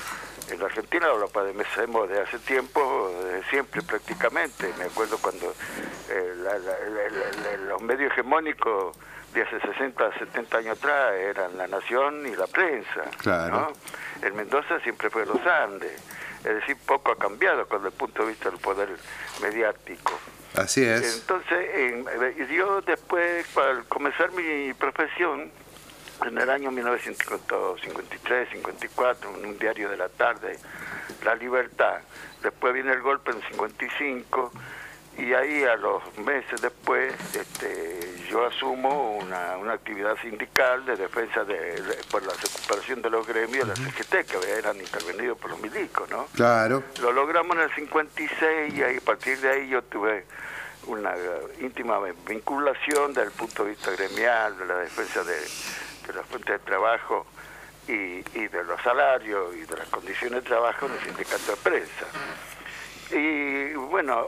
En la Argentina lo padecemos de hace tiempo, desde siempre prácticamente. Me acuerdo cuando eh, la, la, la, la, los medios hegemónicos de hace sesenta, setenta años atrás eran La Nación y la prensa. Claro. ¿No? En Mendoza siempre fue Los Andes. Es decir, poco ha cambiado con el punto de vista del poder mediático. Así es. Entonces, en, yo después, para comenzar mi profesión, en el año mil novecientos cincuenta y tres, cincuenta y cuatro, en un diario de la tarde, La Libertad. Después viene el golpe en cincuenta y cinco, y ahí a los meses después este, yo asumo una, una actividad sindical de defensa de, de por la recuperación de los gremios, uh-huh. la C G T, que eran intervenidos por los milicos, ¿no? Claro. Lo logramos en el cincuenta y seis, y ahí, a partir de ahí yo tuve una íntima vinculación desde el punto de vista gremial, de la defensa de, de las fuentes de trabajo y, y de los salarios y de las condiciones de trabajo en el sindicato de prensa. Y bueno,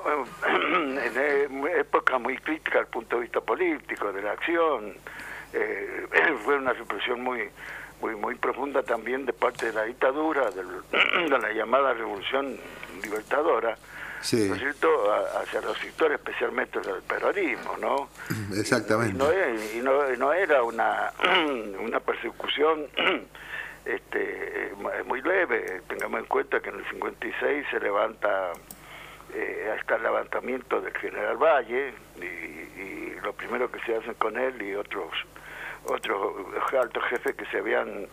en época muy crítica al punto de vista político, de la acción, eh, fue una represión muy muy muy profunda también de parte de la dictadura, del, de la llamada Revolución Libertadora, sí. ¿no es cierto?, a, hacia los sectores, especialmente del peronismo, ¿no? Exactamente. Y no, y no, y no era una, una persecución este muy leve. Tengamos en cuenta que en el cincuenta y seis se levanta, eh, está el levantamiento del general Valle, y, y lo primero que se hace con él y otros otros altos jefes que se habían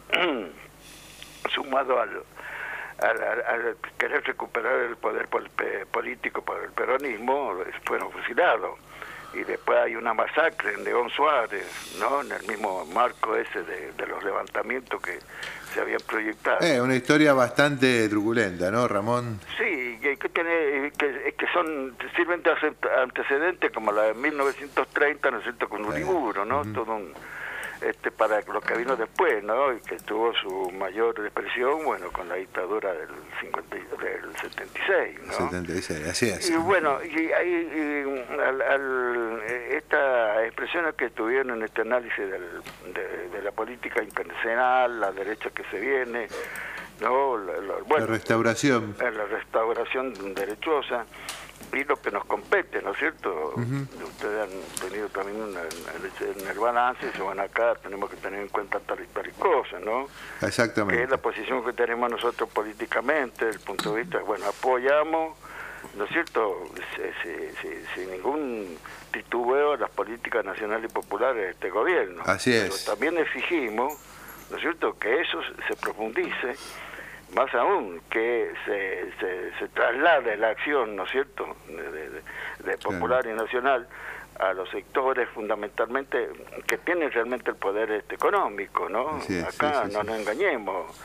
sumado al, al, al, al querer recuperar el poder pol, político por el peronismo, fueron fusilados. Y después hay una masacre en León Suárez, ¿no?, en el mismo marco ese de, de los levantamientos que se habían proyectado. Eh, una historia bastante truculenta, ¿no, Ramón? Sí, que, que, tiene, que, que son sirven de antecedentes como la de mil novecientos treinta, ¿no es cierto?, con Uriburu, ¿no? Uh-huh. Todo un, este para lo que vino después, ¿no?, y que tuvo su mayor expresión, bueno, con la dictadura del cincuenta, del setenta y seis, ¿no? setenta y seis, así es. Y bueno, y hay al, al, estas expresiones que estuvieron en este análisis del, de, de la política internacional, la derecha que se viene, ¿no?, la, la, bueno, la restauración. La restauración derechosa, y lo que nos compete, ¿no es cierto? Uh-huh. Ustedes han tenido también una, en el balance, y se van acá, tenemos que tener en cuenta tal y tal y cosa, ¿no? Exactamente. Que es la posición que tenemos nosotros políticamente, desde el punto de vista, bueno, apoyamos, ¿no es cierto?, sin ningún titubeo las políticas nacionales y populares de este gobierno. Así es. Pero también exigimos, ¿no es cierto?, que eso se profundice, más aún, que se, se, se traslade la acción, ¿no es cierto?, de, de, de popular y nacional a los sectores fundamentalmente que tienen realmente el poder este, económico, ¿no? Es, Acá sí, sí, no sí. nos engañemos.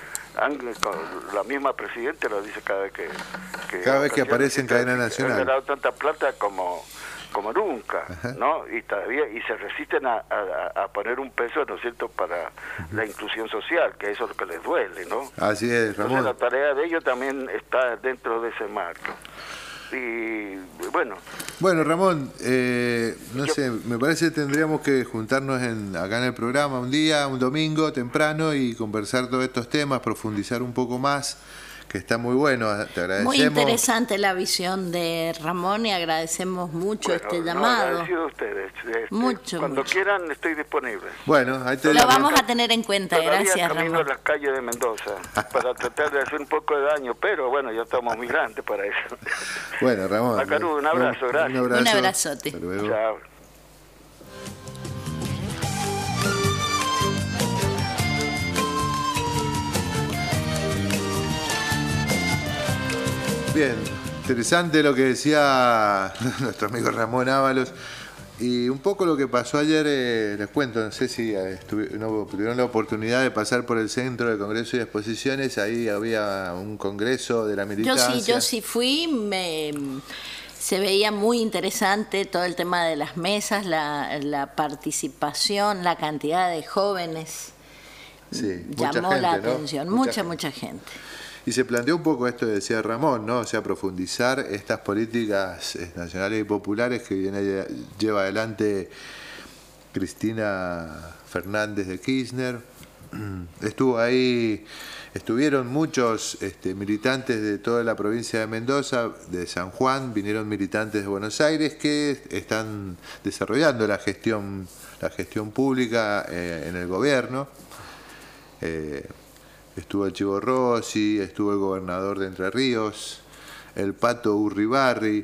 La misma Presidenta lo dice cada vez que... que cada vez que aparece en cadena nacional. Han dado tanta plata como... como nunca, ajá, ¿no? Y todavía y se resisten a, a, a poner un peso, ¿no es cierto?, para uh-huh. la inclusión social, que eso es lo que les duele, ¿no? Así es, Ramón. Entonces la tarea de ellos también está dentro de ese marco. Y bueno... Bueno, Ramón, eh, no yo, sé, me parece que tendríamos que juntarnos en, acá en el programa un día, un domingo temprano, y conversar todos estos temas, profundizar un poco más, que está muy bueno, te agradecemos. Muy interesante la visión de Ramón, y agradecemos mucho bueno, este llamado. No, agradecido a ustedes. Este, mucho, Cuando mucho. quieran estoy disponible. Bueno, ahí te lo vamos a tener en cuenta. Todavía Gracias, camino Ramón. a las calles de Mendoza para tratar de hacer un poco de daño, pero bueno, ya estamos muy grandes para eso. Bueno, Ramón. Macaru, un abrazo, un, gracias. Un, abrazo. un abrazote. Hasta luego. Chao. Bien, interesante lo que decía nuestro amigo Ramón Ábalos, y un poco lo que pasó ayer, eh, les cuento, no sé si eh, no, tuvieron la oportunidad de pasar por el Centro de Congreso y Exposiciones. Ahí había un congreso de la militancia. Yo sí, yo sí fui, me, se veía muy interesante todo el tema de las mesas, la, la participación, la cantidad de jóvenes, sí, llamó gente, la ¿no? atención, mucha, mucha gente. mucha gente. Y se planteó un poco esto que decía Ramón, ¿no? O sea, profundizar estas políticas eh, nacionales y populares que viene, lleva adelante Cristina Fernández de Kirchner, estuvo ahí, estuvieron muchos este, militantes de toda la provincia de Mendoza, de San Juan, vinieron militantes de Buenos Aires que están desarrollando la gestión, la gestión pública eh, en el gobierno. Eh, estuvo el Chivo Rossi, estuvo el gobernador de Entre Ríos, el Pato Urribarri,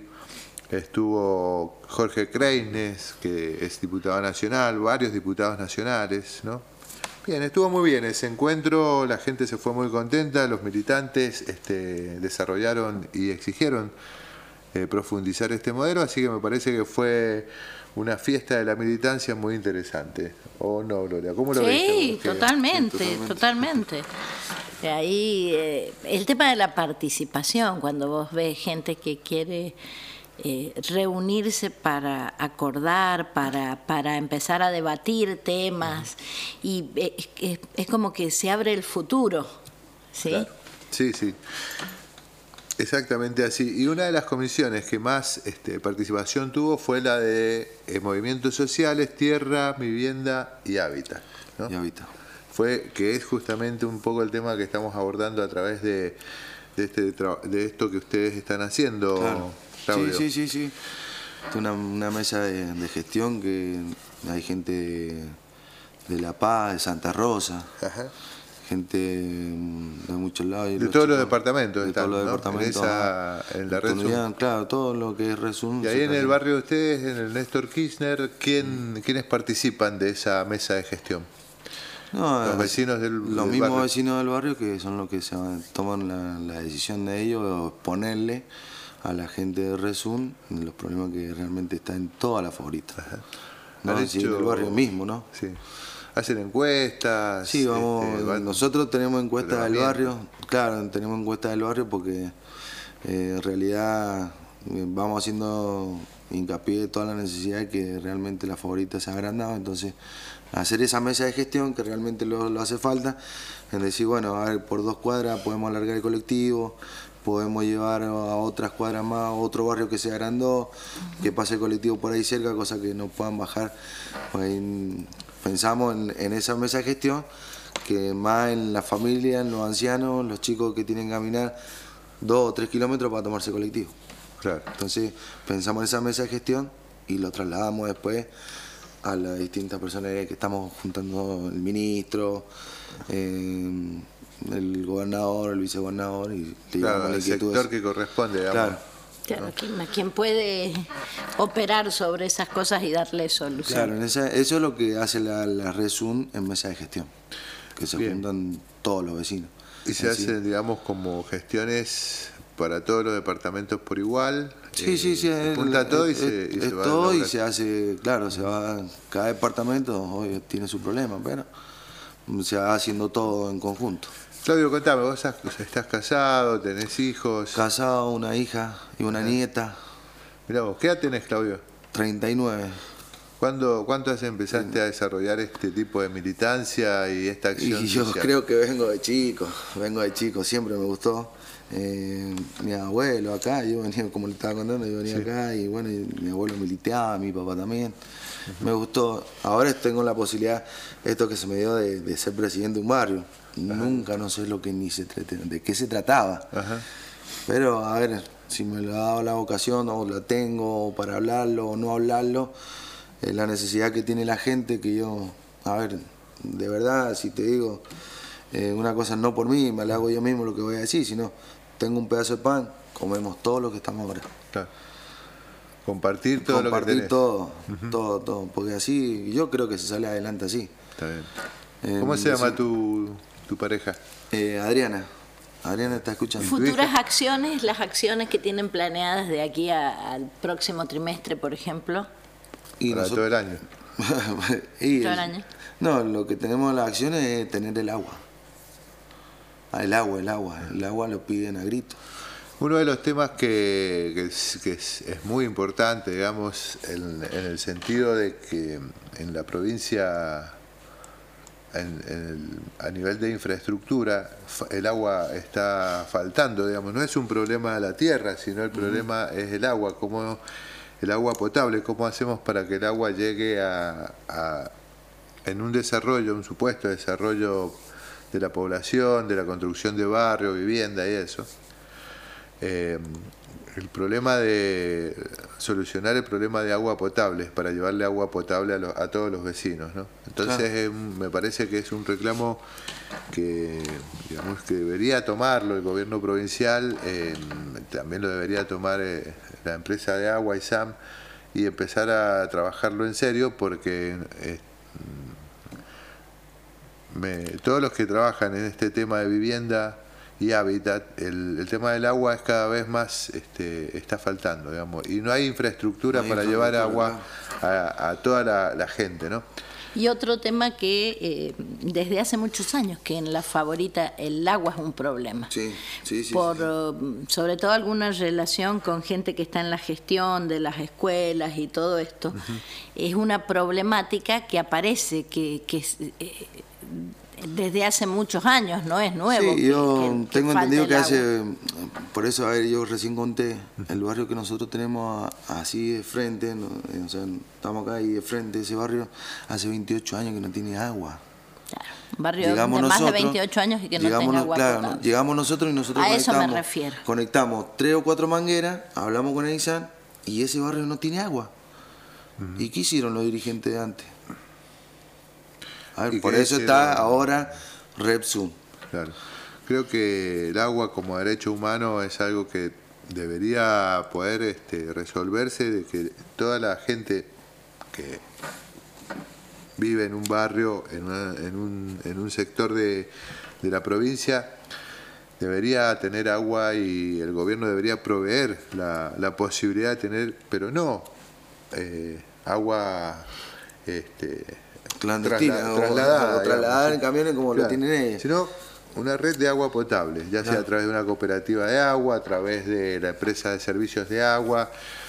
estuvo Jorge Kreines, que es diputado nacional, varios diputados nacionales, ¿no? Bien, estuvo muy bien ese encuentro, la gente se fue muy contenta, los militantes este, desarrollaron y exigieron eh, profundizar este modelo, así que me parece que fue una fiesta de la militancia muy interesante. ¿O no, Gloria? ¿Cómo lo ves? Sí, totalmente, sí, totalmente, totalmente. De ahí eh, el tema de la participación, cuando vos ves gente que quiere eh, reunirse para acordar, para, para empezar a debatir temas, y es, es, es como que se abre el futuro, ¿sí? Claro. Sí, sí. Exactamente así. Y una de las comisiones que más este, participación tuvo fue la de eh, Movimientos Sociales, Tierra, Vivienda y Hábitat, ¿no? Y Hábitat. Fue que es justamente un poco el tema que estamos abordando a través de, de, este, de esto que ustedes están haciendo, claro. Claudio. Sí, sí, sí, sí. Una, una mesa de, de gestión que hay gente de La Paz, de Santa Rosa. Ajá. Gente de muchos lados. De todos los departamentos. De están, todos los ¿no? departamentos. En, esa, en la Red Claro, todo lo que es Red Zoom. Y ahí en el barrio de ustedes, en el Néstor Kirchner, ¿quién, ¿quiénes participan de esa mesa de gestión? No, los vecinos del, los del mismos barrio. vecinos del barrio, que son los que se toman la, la decisión de ellos, ponerle a la gente de Red Zoom los problemas que realmente están en toda la favorita. ¿No? Hecho, sí, del barrio mismo, ¿no? Sí. Hacen encuestas. Sí, vamos, este, van, nosotros tenemos encuestas del barrio, claro, tenemos encuestas del barrio porque eh, en realidad eh, vamos haciendo hincapié de toda la necesidad de que realmente la favorita se ha agrandado, entonces hacer esa mesa de gestión que realmente lo, lo hace falta, en decir, bueno, a ver, por dos cuadras podemos alargar el colectivo, podemos llevar a otras cuadras más, a otro barrio que se agrandó, que pase el colectivo por ahí cerca, cosa que no puedan bajar. Pues, en, pensamos en, en esa mesa de gestión, que más en la familia, en los ancianos, los chicos que tienen que caminar dos o tres kilómetros para tomarse colectivo. Claro. Entonces pensamos en esa mesa de gestión y lo trasladamos después a las distintas personas que estamos juntando, el ministro, eh, el gobernador, el vicegobernador, y claro, el sector que corresponde, digamos. Claro. Claro, ¿quién, ¿quién puede operar sobre esas cosas y darle solución? Claro, en esa, eso es lo que hace la, la Red Zoom en mesa de gestión, que se Bien. juntan todos los vecinos. Y se Así. hacen, digamos, como gestiones para todos los departamentos por igual. Sí, eh, sí, sí. Se es, junta es, todo y es, se, y es se va todo a y lograr. se hace, claro, se va, cada departamento hoy tiene su problema, pero se va haciendo todo en conjunto. Claudio, contame, vos estás casado, tenés hijos. Casado, una hija y una Ajá. nieta. Mirá vos, ¿qué edad tenés, Claudio? treinta y nueve. ¿Cuándo, ¿Cuánto hace empezaste a desarrollar este tipo de militancia y esta acción Y yo social? creo que vengo de chico, vengo de chico, siempre me gustó. Eh, mi abuelo acá, yo venía, como le estaba contando, yo venía sí. acá y bueno, y mi abuelo militeaba, mi papá también. Uh-huh. Me gustó. Ahora tengo la posibilidad, esto que se me dio de, de ser presidente de un barrio. Ajá. Nunca no sé lo que ni se de qué se trataba. Ajá. Pero a ver, si me lo ha dado la vocación o la tengo para hablarlo o no hablarlo, eh, la necesidad que tiene la gente, que yo, a ver, de verdad, si te digo, eh, una cosa no por mí, me la hago yo mismo lo que voy a decir, sino tengo un pedazo de pan, comemos todo lo que estamos ahora. Claro. Compartir todo Compartir lo que tenés. todo, uh-huh. todo, todo, porque así, yo creo que se sale adelante así. Está bien. Eh, ¿Cómo se llama tu, tu pareja? Eh, Adriana. Adriana está escuchando. Futuras acciones, las acciones que tienen planeadas de aquí a, al próximo trimestre, por ejemplo. Y Para nosotros, todo el año. y todo el, el año. No, lo que tenemos en las acciones es tener el agua. Ah, el agua, el agua. El agua lo piden a gritos. Uno de los temas que, que, es, que es, es muy importante, digamos, en, en el sentido de que en la provincia, en, en el, a nivel de infraestructura, el agua está faltando, digamos. No es un problema de la tierra, sino el problema uh-huh. es el agua, cómo, el agua potable, cómo hacemos para que el agua llegue a, a, en un desarrollo, un supuesto desarrollo de la población, de la construcción de barrio, vivienda y eso, eh, el problema de solucionar el problema de agua potable para llevarle agua potable a, lo, a todos los vecinos, ¿no? Entonces claro. es un, me parece que es un reclamo que, digamos, que debería tomarlo el gobierno provincial, eh, también lo debería tomar eh, la empresa de agua, ISAM, y empezar a trabajarlo en serio, porque eh, me, todos los que trabajan en este tema de vivienda y hábitat, el, el tema del agua es cada vez más, este, está faltando, digamos, y no hay infraestructura no hay para infraestructura, llevar agua a, a toda la, la gente, ¿no? Y otro tema que eh, desde hace muchos años que en la Favorita el agua es un problema. Sí, sí, sí. Por, sí. Uh, sobre todo alguna relación con gente que está en la gestión de las escuelas y todo esto. Uh-huh. Es una problemática que aparece, que, que eh, desde hace muchos años, no es nuevo. Sí, que, yo que, tengo que entendido que hace, por eso, a ver, yo recién conté, el barrio que nosotros tenemos así de frente, ¿no? O sea, estamos acá y de frente, ese barrio, hace veintiocho años que no tiene agua. Claro, un barrio llegamos de más nosotros, de veintiocho años y que no tenga agua claro, potable. Llegamos nosotros y nosotros a conectamos, eso me refiero. Conectamos tres o cuatro mangueras, hablamos con el ISAN y ese barrio no tiene agua. Uh-huh. ¿Y qué hicieron los dirigentes de antes? A ver, por eso está el... ahora Repsum. Claro. Creo que el agua como derecho humano es algo que debería poder este, resolverse, de que toda la gente que vive en un barrio, en, una, en, un, en un sector de, de la provincia, debería tener agua y el gobierno debería proveer la, la posibilidad de tener, pero no eh, agua... Este, clandestina, trasla, trasladada, o trasladar en camiones como claro, lo tienen ellos. Sino una red de agua potable, ya sea claro. a través de una cooperativa de agua, a través de la empresa de servicios de agua.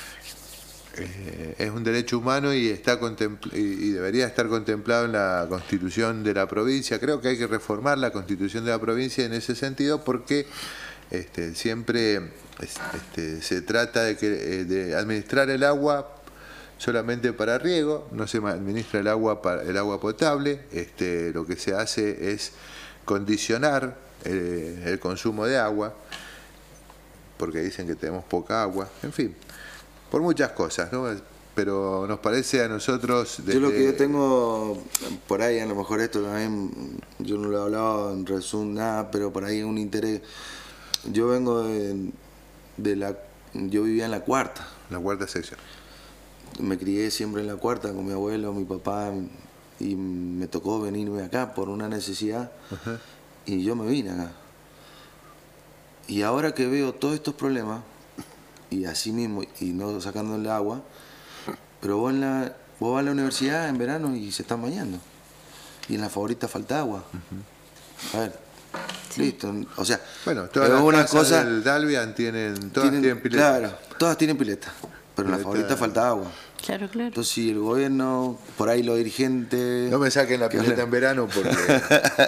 Eh, es un derecho humano y está contempl- y, y debería estar contemplado en la Constitución de la provincia. Creo que hay que reformar la Constitución de la provincia en ese sentido, porque este, siempre este, se trata de, que, de administrar el agua solamente para riego, no se administra el agua para el agua potable. Este, lo que se hace es condicionar eh, el consumo de agua, porque dicen que tenemos poca agua, en fin, por muchas cosas, ¿no? Pero nos parece a nosotros... Desde... Yo lo que yo tengo, por ahí a lo mejor esto también, yo no lo he hablado en resumen, nada, pero por ahí un interés. Yo vengo de, de la... Yo vivía en la cuarta. La cuarta sección. Me crié siempre en la cuarta con mi abuelo, mi papá, y me tocó venirme acá por una necesidad. Uh-huh. Y yo me vine acá. Y ahora que veo todos estos problemas, y así mismo, y no sacándole agua, pero vos, en la, vos vas a la universidad en verano y se están bañando. Y en la Favorita falta agua. Uh-huh. A ver, sí. Listo. O sea, bueno, todas las una casas cosa, del Dalvian tienen, todas tienen, tienen pileta. Claro, todas tienen pileta, pero pileta. En la Favorita falta agua. Claro, claro. Entonces, si el gobierno, por ahí los dirigentes... No me saquen la pileta en verano porque...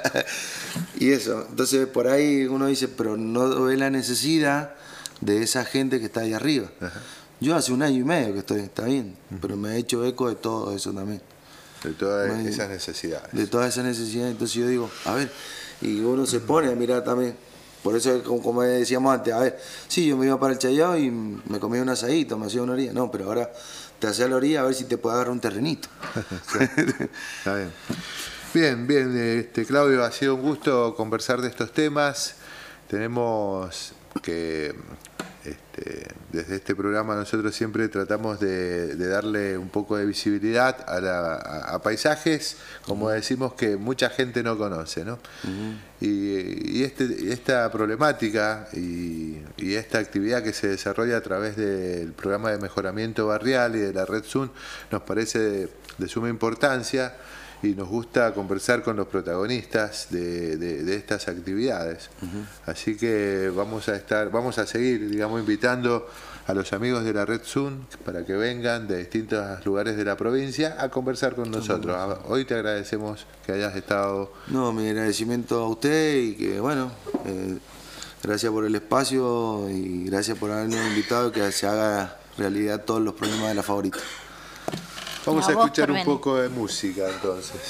Y eso, entonces por ahí uno dice, pero no ve la necesidad de esa gente que está ahí arriba. Ajá. Yo hace un año y medio que estoy, está bien, uh-huh. pero me he hecho eco de todo eso también. De todas me, esas necesidades. De todas esas necesidades, entonces yo digo, a ver, y uno se pone a mirar también. Por eso, como, como decíamos antes, a ver, sí, yo me iba para el Chayao y me comía un asadito, me hacía una orilla. No, pero ahora te hacía la orilla a ver si te puede agarrar un terrenito. Está bien. Bien, bien, este, Claudio, ha sido un gusto conversar de estos temas. Tenemos que, este, desde este programa nosotros siempre tratamos de, de darle un poco de visibilidad a, la, a, a paisajes, como decimos, que mucha gente no conoce, ¿no? Uh-huh. Y, y este, esta problemática y, y esta actividad que se desarrolla a través del programa de mejoramiento barrial y de la Red Sun nos parece de, de suma importancia, y nos gusta conversar con los protagonistas de, de, de estas actividades. Uh-huh. Así que vamos a estar, vamos a seguir, digamos, invitando a los amigos de la Red Sun para que vengan de distintos lugares de la provincia a conversar con nosotros. Hoy te agradecemos que hayas estado... No, mi agradecimiento a usted y que, bueno, eh, gracias por el espacio y gracias por habernos invitado y que se haga realidad todos los problemas de la Favorita. Vamos A a vos escuchar por un venir. poco de música entonces.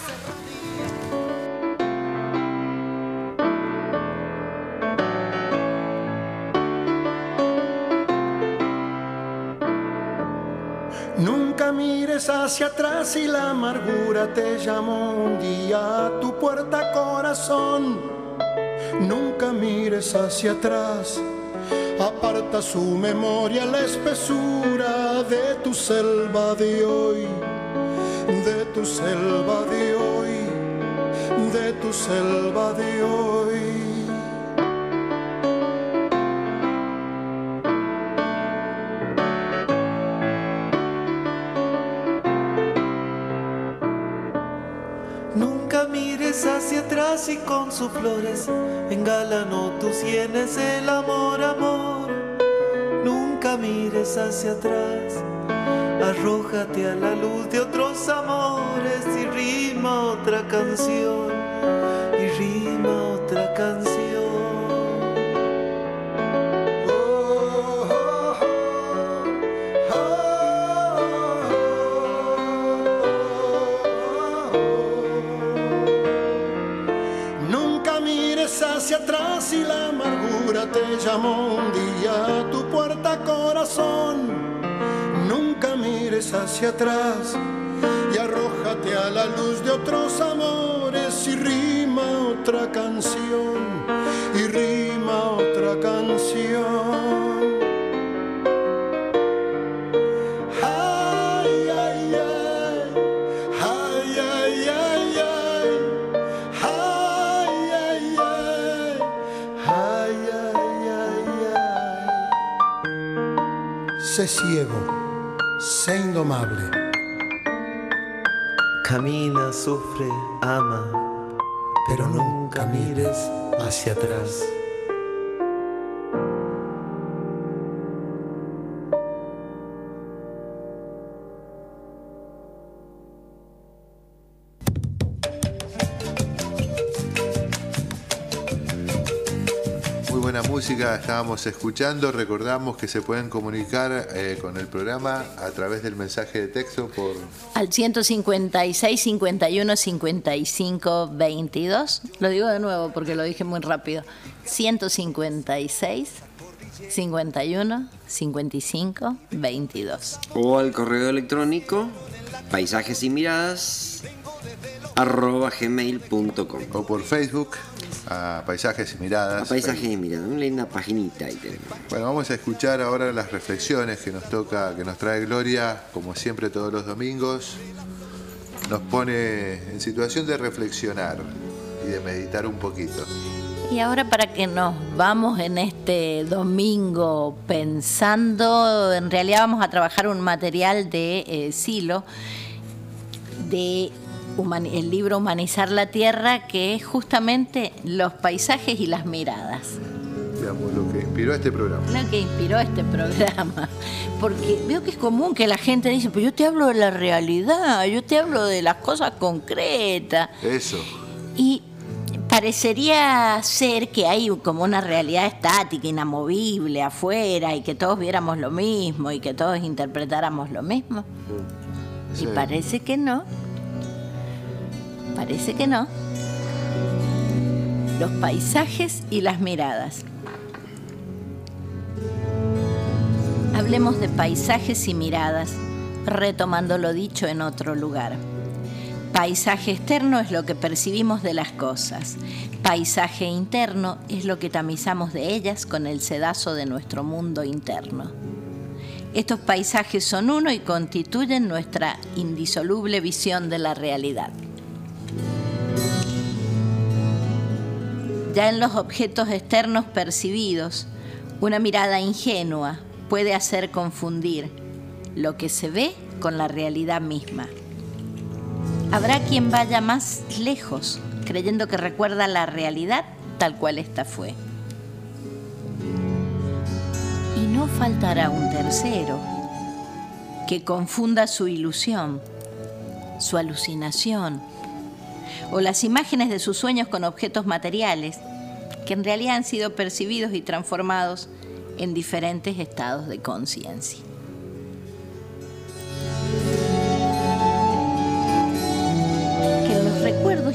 Nunca mires hacia atrás y la amargura te llamó un día a tu puerta, corazón. Nunca mires hacia atrás, aparta su memoria la espesura de tu selva de hoy, de tu selva de hoy, de tu selva de hoy. Nunca mires hacia atrás y con sus flores engalanó tus sienes el amor, amor. Nunca mires hacia atrás, arrójate a la luz de otros amores y rima otra canción, y rima otra canción. Nunca mires hacia atrás y la amargura te llamó un día a tu puerta, corazón. Nunca mires hacia atrás y arrójate a la luz de otros amores y rima otra canción, y rima otra canción. Ay, ay, ay, ay, ay, ay, ay. Ay, ay, ay, ay, ay, ay, ay. Sé ciego, sé indomable. Camina, sufre, ama, pero nunca mires hacia atrás. Muy buena música estábamos escuchando. Recordamos que se pueden comunicar eh, con el programa a través del mensaje de texto por... Al ciento cincuenta y seis, cincuenta y uno, cincuenta y cinco, veintidós. Lo digo de nuevo porque lo dije muy rápido. ciento cincuenta y seis, cincuenta y uno, cincuenta y cinco, veintidós. O al correo electrónico paisajes y miradas arroba gmail punto com. O por Facebook a Paisajes y Miradas. A Paisajes y Miradas, una linda paginita ahí tenemos. Bueno, vamos a escuchar ahora las reflexiones que nos toca, que nos trae Gloria, como siempre todos los domingos. Nos pone en situación de reflexionar y de meditar un poquito. Y ahora, para que nos vamos en este domingo pensando, en realidad vamos a trabajar un material de eh, Silo, de human- el libro Humanizar la Tierra, que es justamente los paisajes y las miradas. Veamos lo que inspiró este programa. Lo que inspiró este programa. Porque veo que es común que la gente dice, pero yo te hablo de la realidad, yo te hablo de las cosas concretas. Eso. Y parecería ser que hay como una realidad estática, inamovible afuera, y que todos viéramos lo mismo y que todos interpretáramos lo mismo. Sí. Y parece que no. Parece que no. Los paisajes y las miradas. Hablemos de paisajes y miradas, retomando lo dicho en otro lugar. Paisaje externo es lo que percibimos de las cosas. Paisaje interno es lo que tamizamos de ellas con el sedazo de nuestro mundo interno. Estos paisajes son uno y constituyen nuestra indisoluble visión de la realidad. Ya en los objetos externos percibidos, una mirada ingenua puede hacer confundir lo que se ve con la realidad misma. Habrá quien vaya más lejos, creyendo que recuerda la realidad tal cual ésta fue. Y no faltará un tercero que confunda su ilusión, su alucinación, o las imágenes de sus sueños con objetos materiales, que en realidad han sido percibidos y transformados en diferentes estados de conciencia.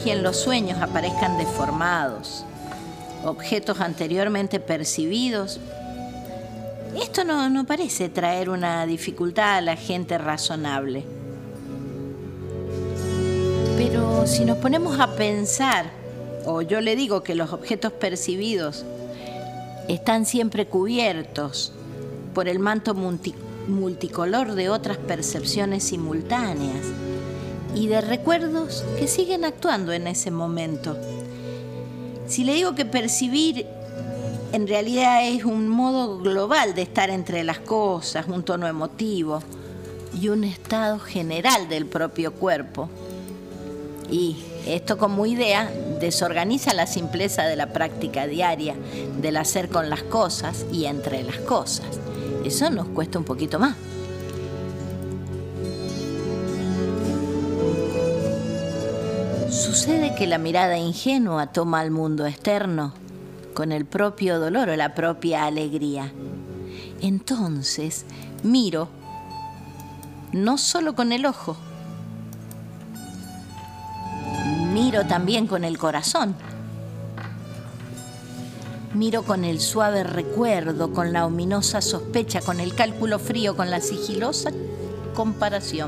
y en los sueños aparezcan deformados objetos anteriormente percibidos, esto no, no parece traer una dificultad a la gente razonable. Pero si nos ponemos a pensar, o yo le digo que los objetos percibidos están siempre cubiertos por el manto multi, multicolor de otras percepciones simultáneas y de recuerdos que siguen actuando en ese momento. Si le digo que percibir en realidad es un modo global de estar entre las cosas, un tono emotivo y un estado general del propio cuerpo, y esto como idea desorganiza la simpleza de la práctica diaria, del hacer con las cosas y entre las cosas. Eso nos cuesta un poquito más. Sucede que la mirada ingenua toma al mundo externo con el propio dolor o la propia alegría. Entonces miro no solo con el ojo, miro también con el corazón. Miro con el suave recuerdo, con la ominosa sospecha, con el cálculo frío, con la sigilosa comparación.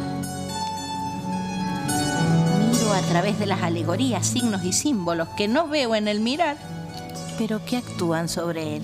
Miro a través de las alegorías, signos y símbolos que no veo en el mirar, pero que actúan sobre él.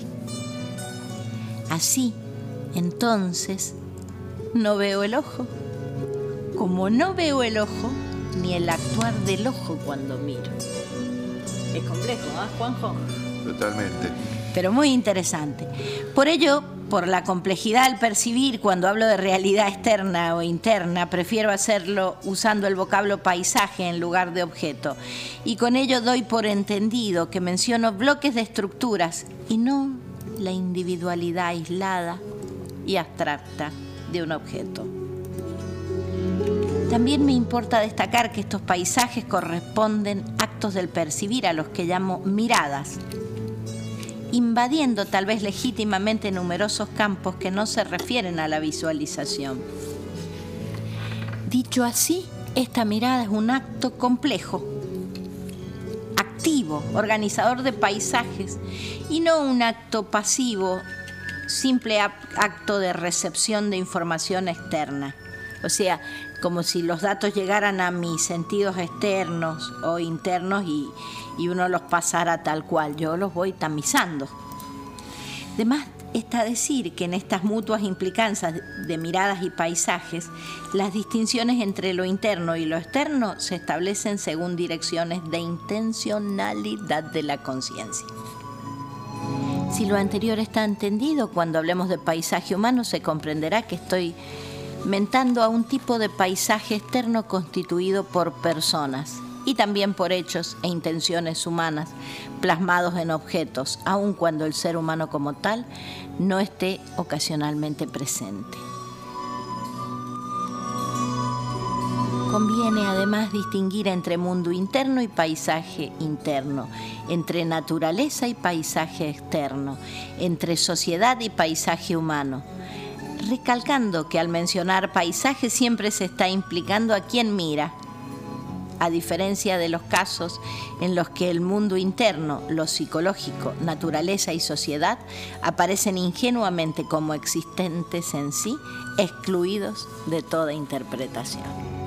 Así, entonces, no veo el ojo. Como no veo el ojo, ni el actuar del ojo cuando miro. Es complejo, ¿ah, Juanjo? Totalmente. Pero muy interesante. Por ello, por la complejidad al percibir, cuando hablo de realidad externa o interna, prefiero hacerlo usando el vocablo paisaje en lugar de objeto. Y con ello doy por entendido que menciono bloques de estructuras y no la individualidad aislada y abstracta de un objeto. También me importa destacar que estos paisajes corresponden actos del percibir a los que llamo miradas, invadiendo tal vez legítimamente numerosos campos que no se refieren a la visualización. Dicho así, esta mirada es un acto complejo, activo, organizador de paisajes, y no un acto pasivo, simple acto de recepción de información externa. O sea, como si los datos llegaran a mis sentidos externos o internos y, y uno los pasara tal cual. Yo los voy tamizando. Además, está decir que en estas mutuas implicancias de miradas y paisajes, las distinciones entre lo interno y lo externo se establecen según direcciones de intencionalidad de la conciencia. Si lo anterior está entendido, cuando hablemos de paisaje humano se comprenderá que estoy mentando a un tipo de paisaje externo constituido por personas y también por hechos e intenciones humanas plasmados en objetos, aun cuando el ser humano como tal no esté ocasionalmente presente. Conviene además distinguir entre mundo interno y paisaje interno, entre naturaleza y paisaje externo, entre sociedad y paisaje humano, recalcando que al mencionar paisaje siempre se está implicando a quien mira, a diferencia de los casos en los que el mundo interno, lo psicológico, naturaleza y sociedad aparecen ingenuamente como existentes en sí, excluidos de toda interpretación.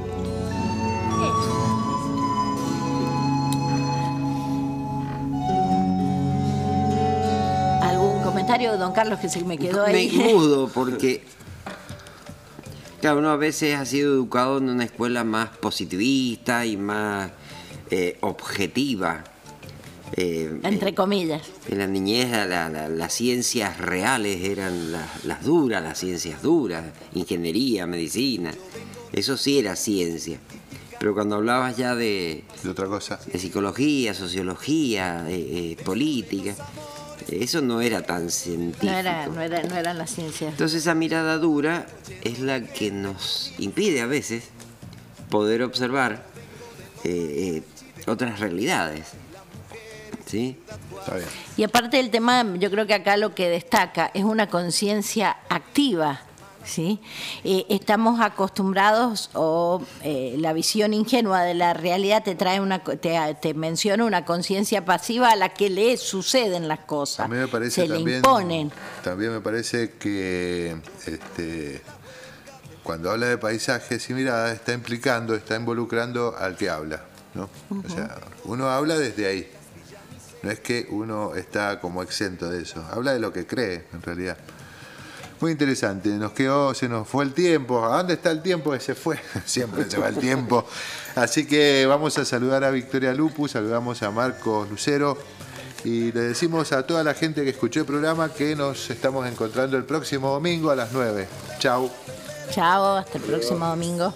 ¿Algún comentario, don Carlos, que se me quedó ahí? Me mudo porque, claro, uno a veces ha sido educado en una escuela más positivista y más eh, objetiva. Eh, Entre comillas. En la niñez la, la, las ciencias reales eran las, las duras, las ciencias duras, ingeniería, medicina. Eso sí era ciencia. Pero cuando hablabas ya de, de otra cosa, de psicología, sociología, eh, eh, política, eso no era tan científico. No, era, no, era, no eran las ciencias. Entonces esa mirada dura es la que nos impide a veces poder observar eh, eh, otras realidades. ¿Sí? Está bien. Y aparte del tema, yo creo que acá lo que destaca es una conciencia activa ¿sí? Eh, estamos acostumbrados, o eh, la visión ingenua de la realidad te trae una, te, te menciona una conciencia pasiva a la que le suceden las cosas, a mí me parece se también, le imponen. También me parece que este, cuando habla de paisajes y miradas está implicando, está involucrando al que habla, ¿no? Uh-huh. O sea, uno habla desde ahí. No es que uno está como exento de eso, habla de lo que cree en realidad. Muy interesante, nos quedó, se nos fue el tiempo. ¿A dónde está el tiempo que se fue? Siempre se va el tiempo. Así que vamos a saludar a Victoria Lupus, saludamos a Marcos Lucero y le decimos a toda la gente que escuchó el programa que nos estamos encontrando el próximo domingo a las nueve. Chau. Chao, hasta el próximo domingo.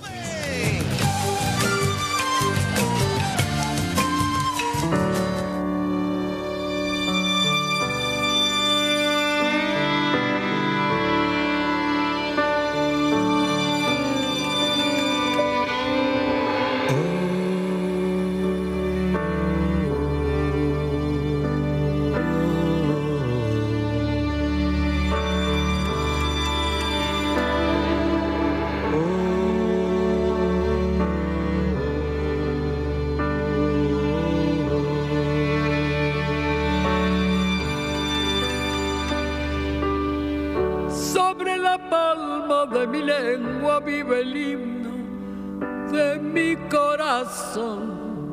De mi lengua vive el himno de mi corazón.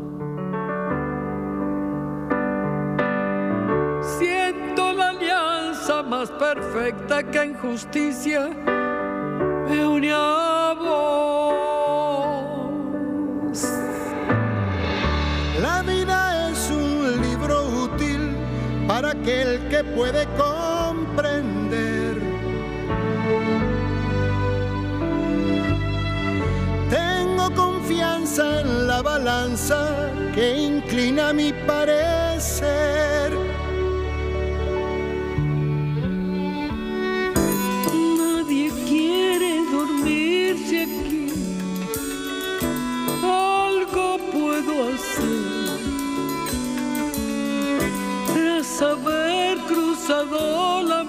Siento la alianza más perfecta que en justicia me une a vos. La vida es un libro útil para aquel que puede comprender. Confianza en la balanza que inclina mi parecer. Nadie quiere dormirse aquí. Algo puedo hacer tras haber cruzado la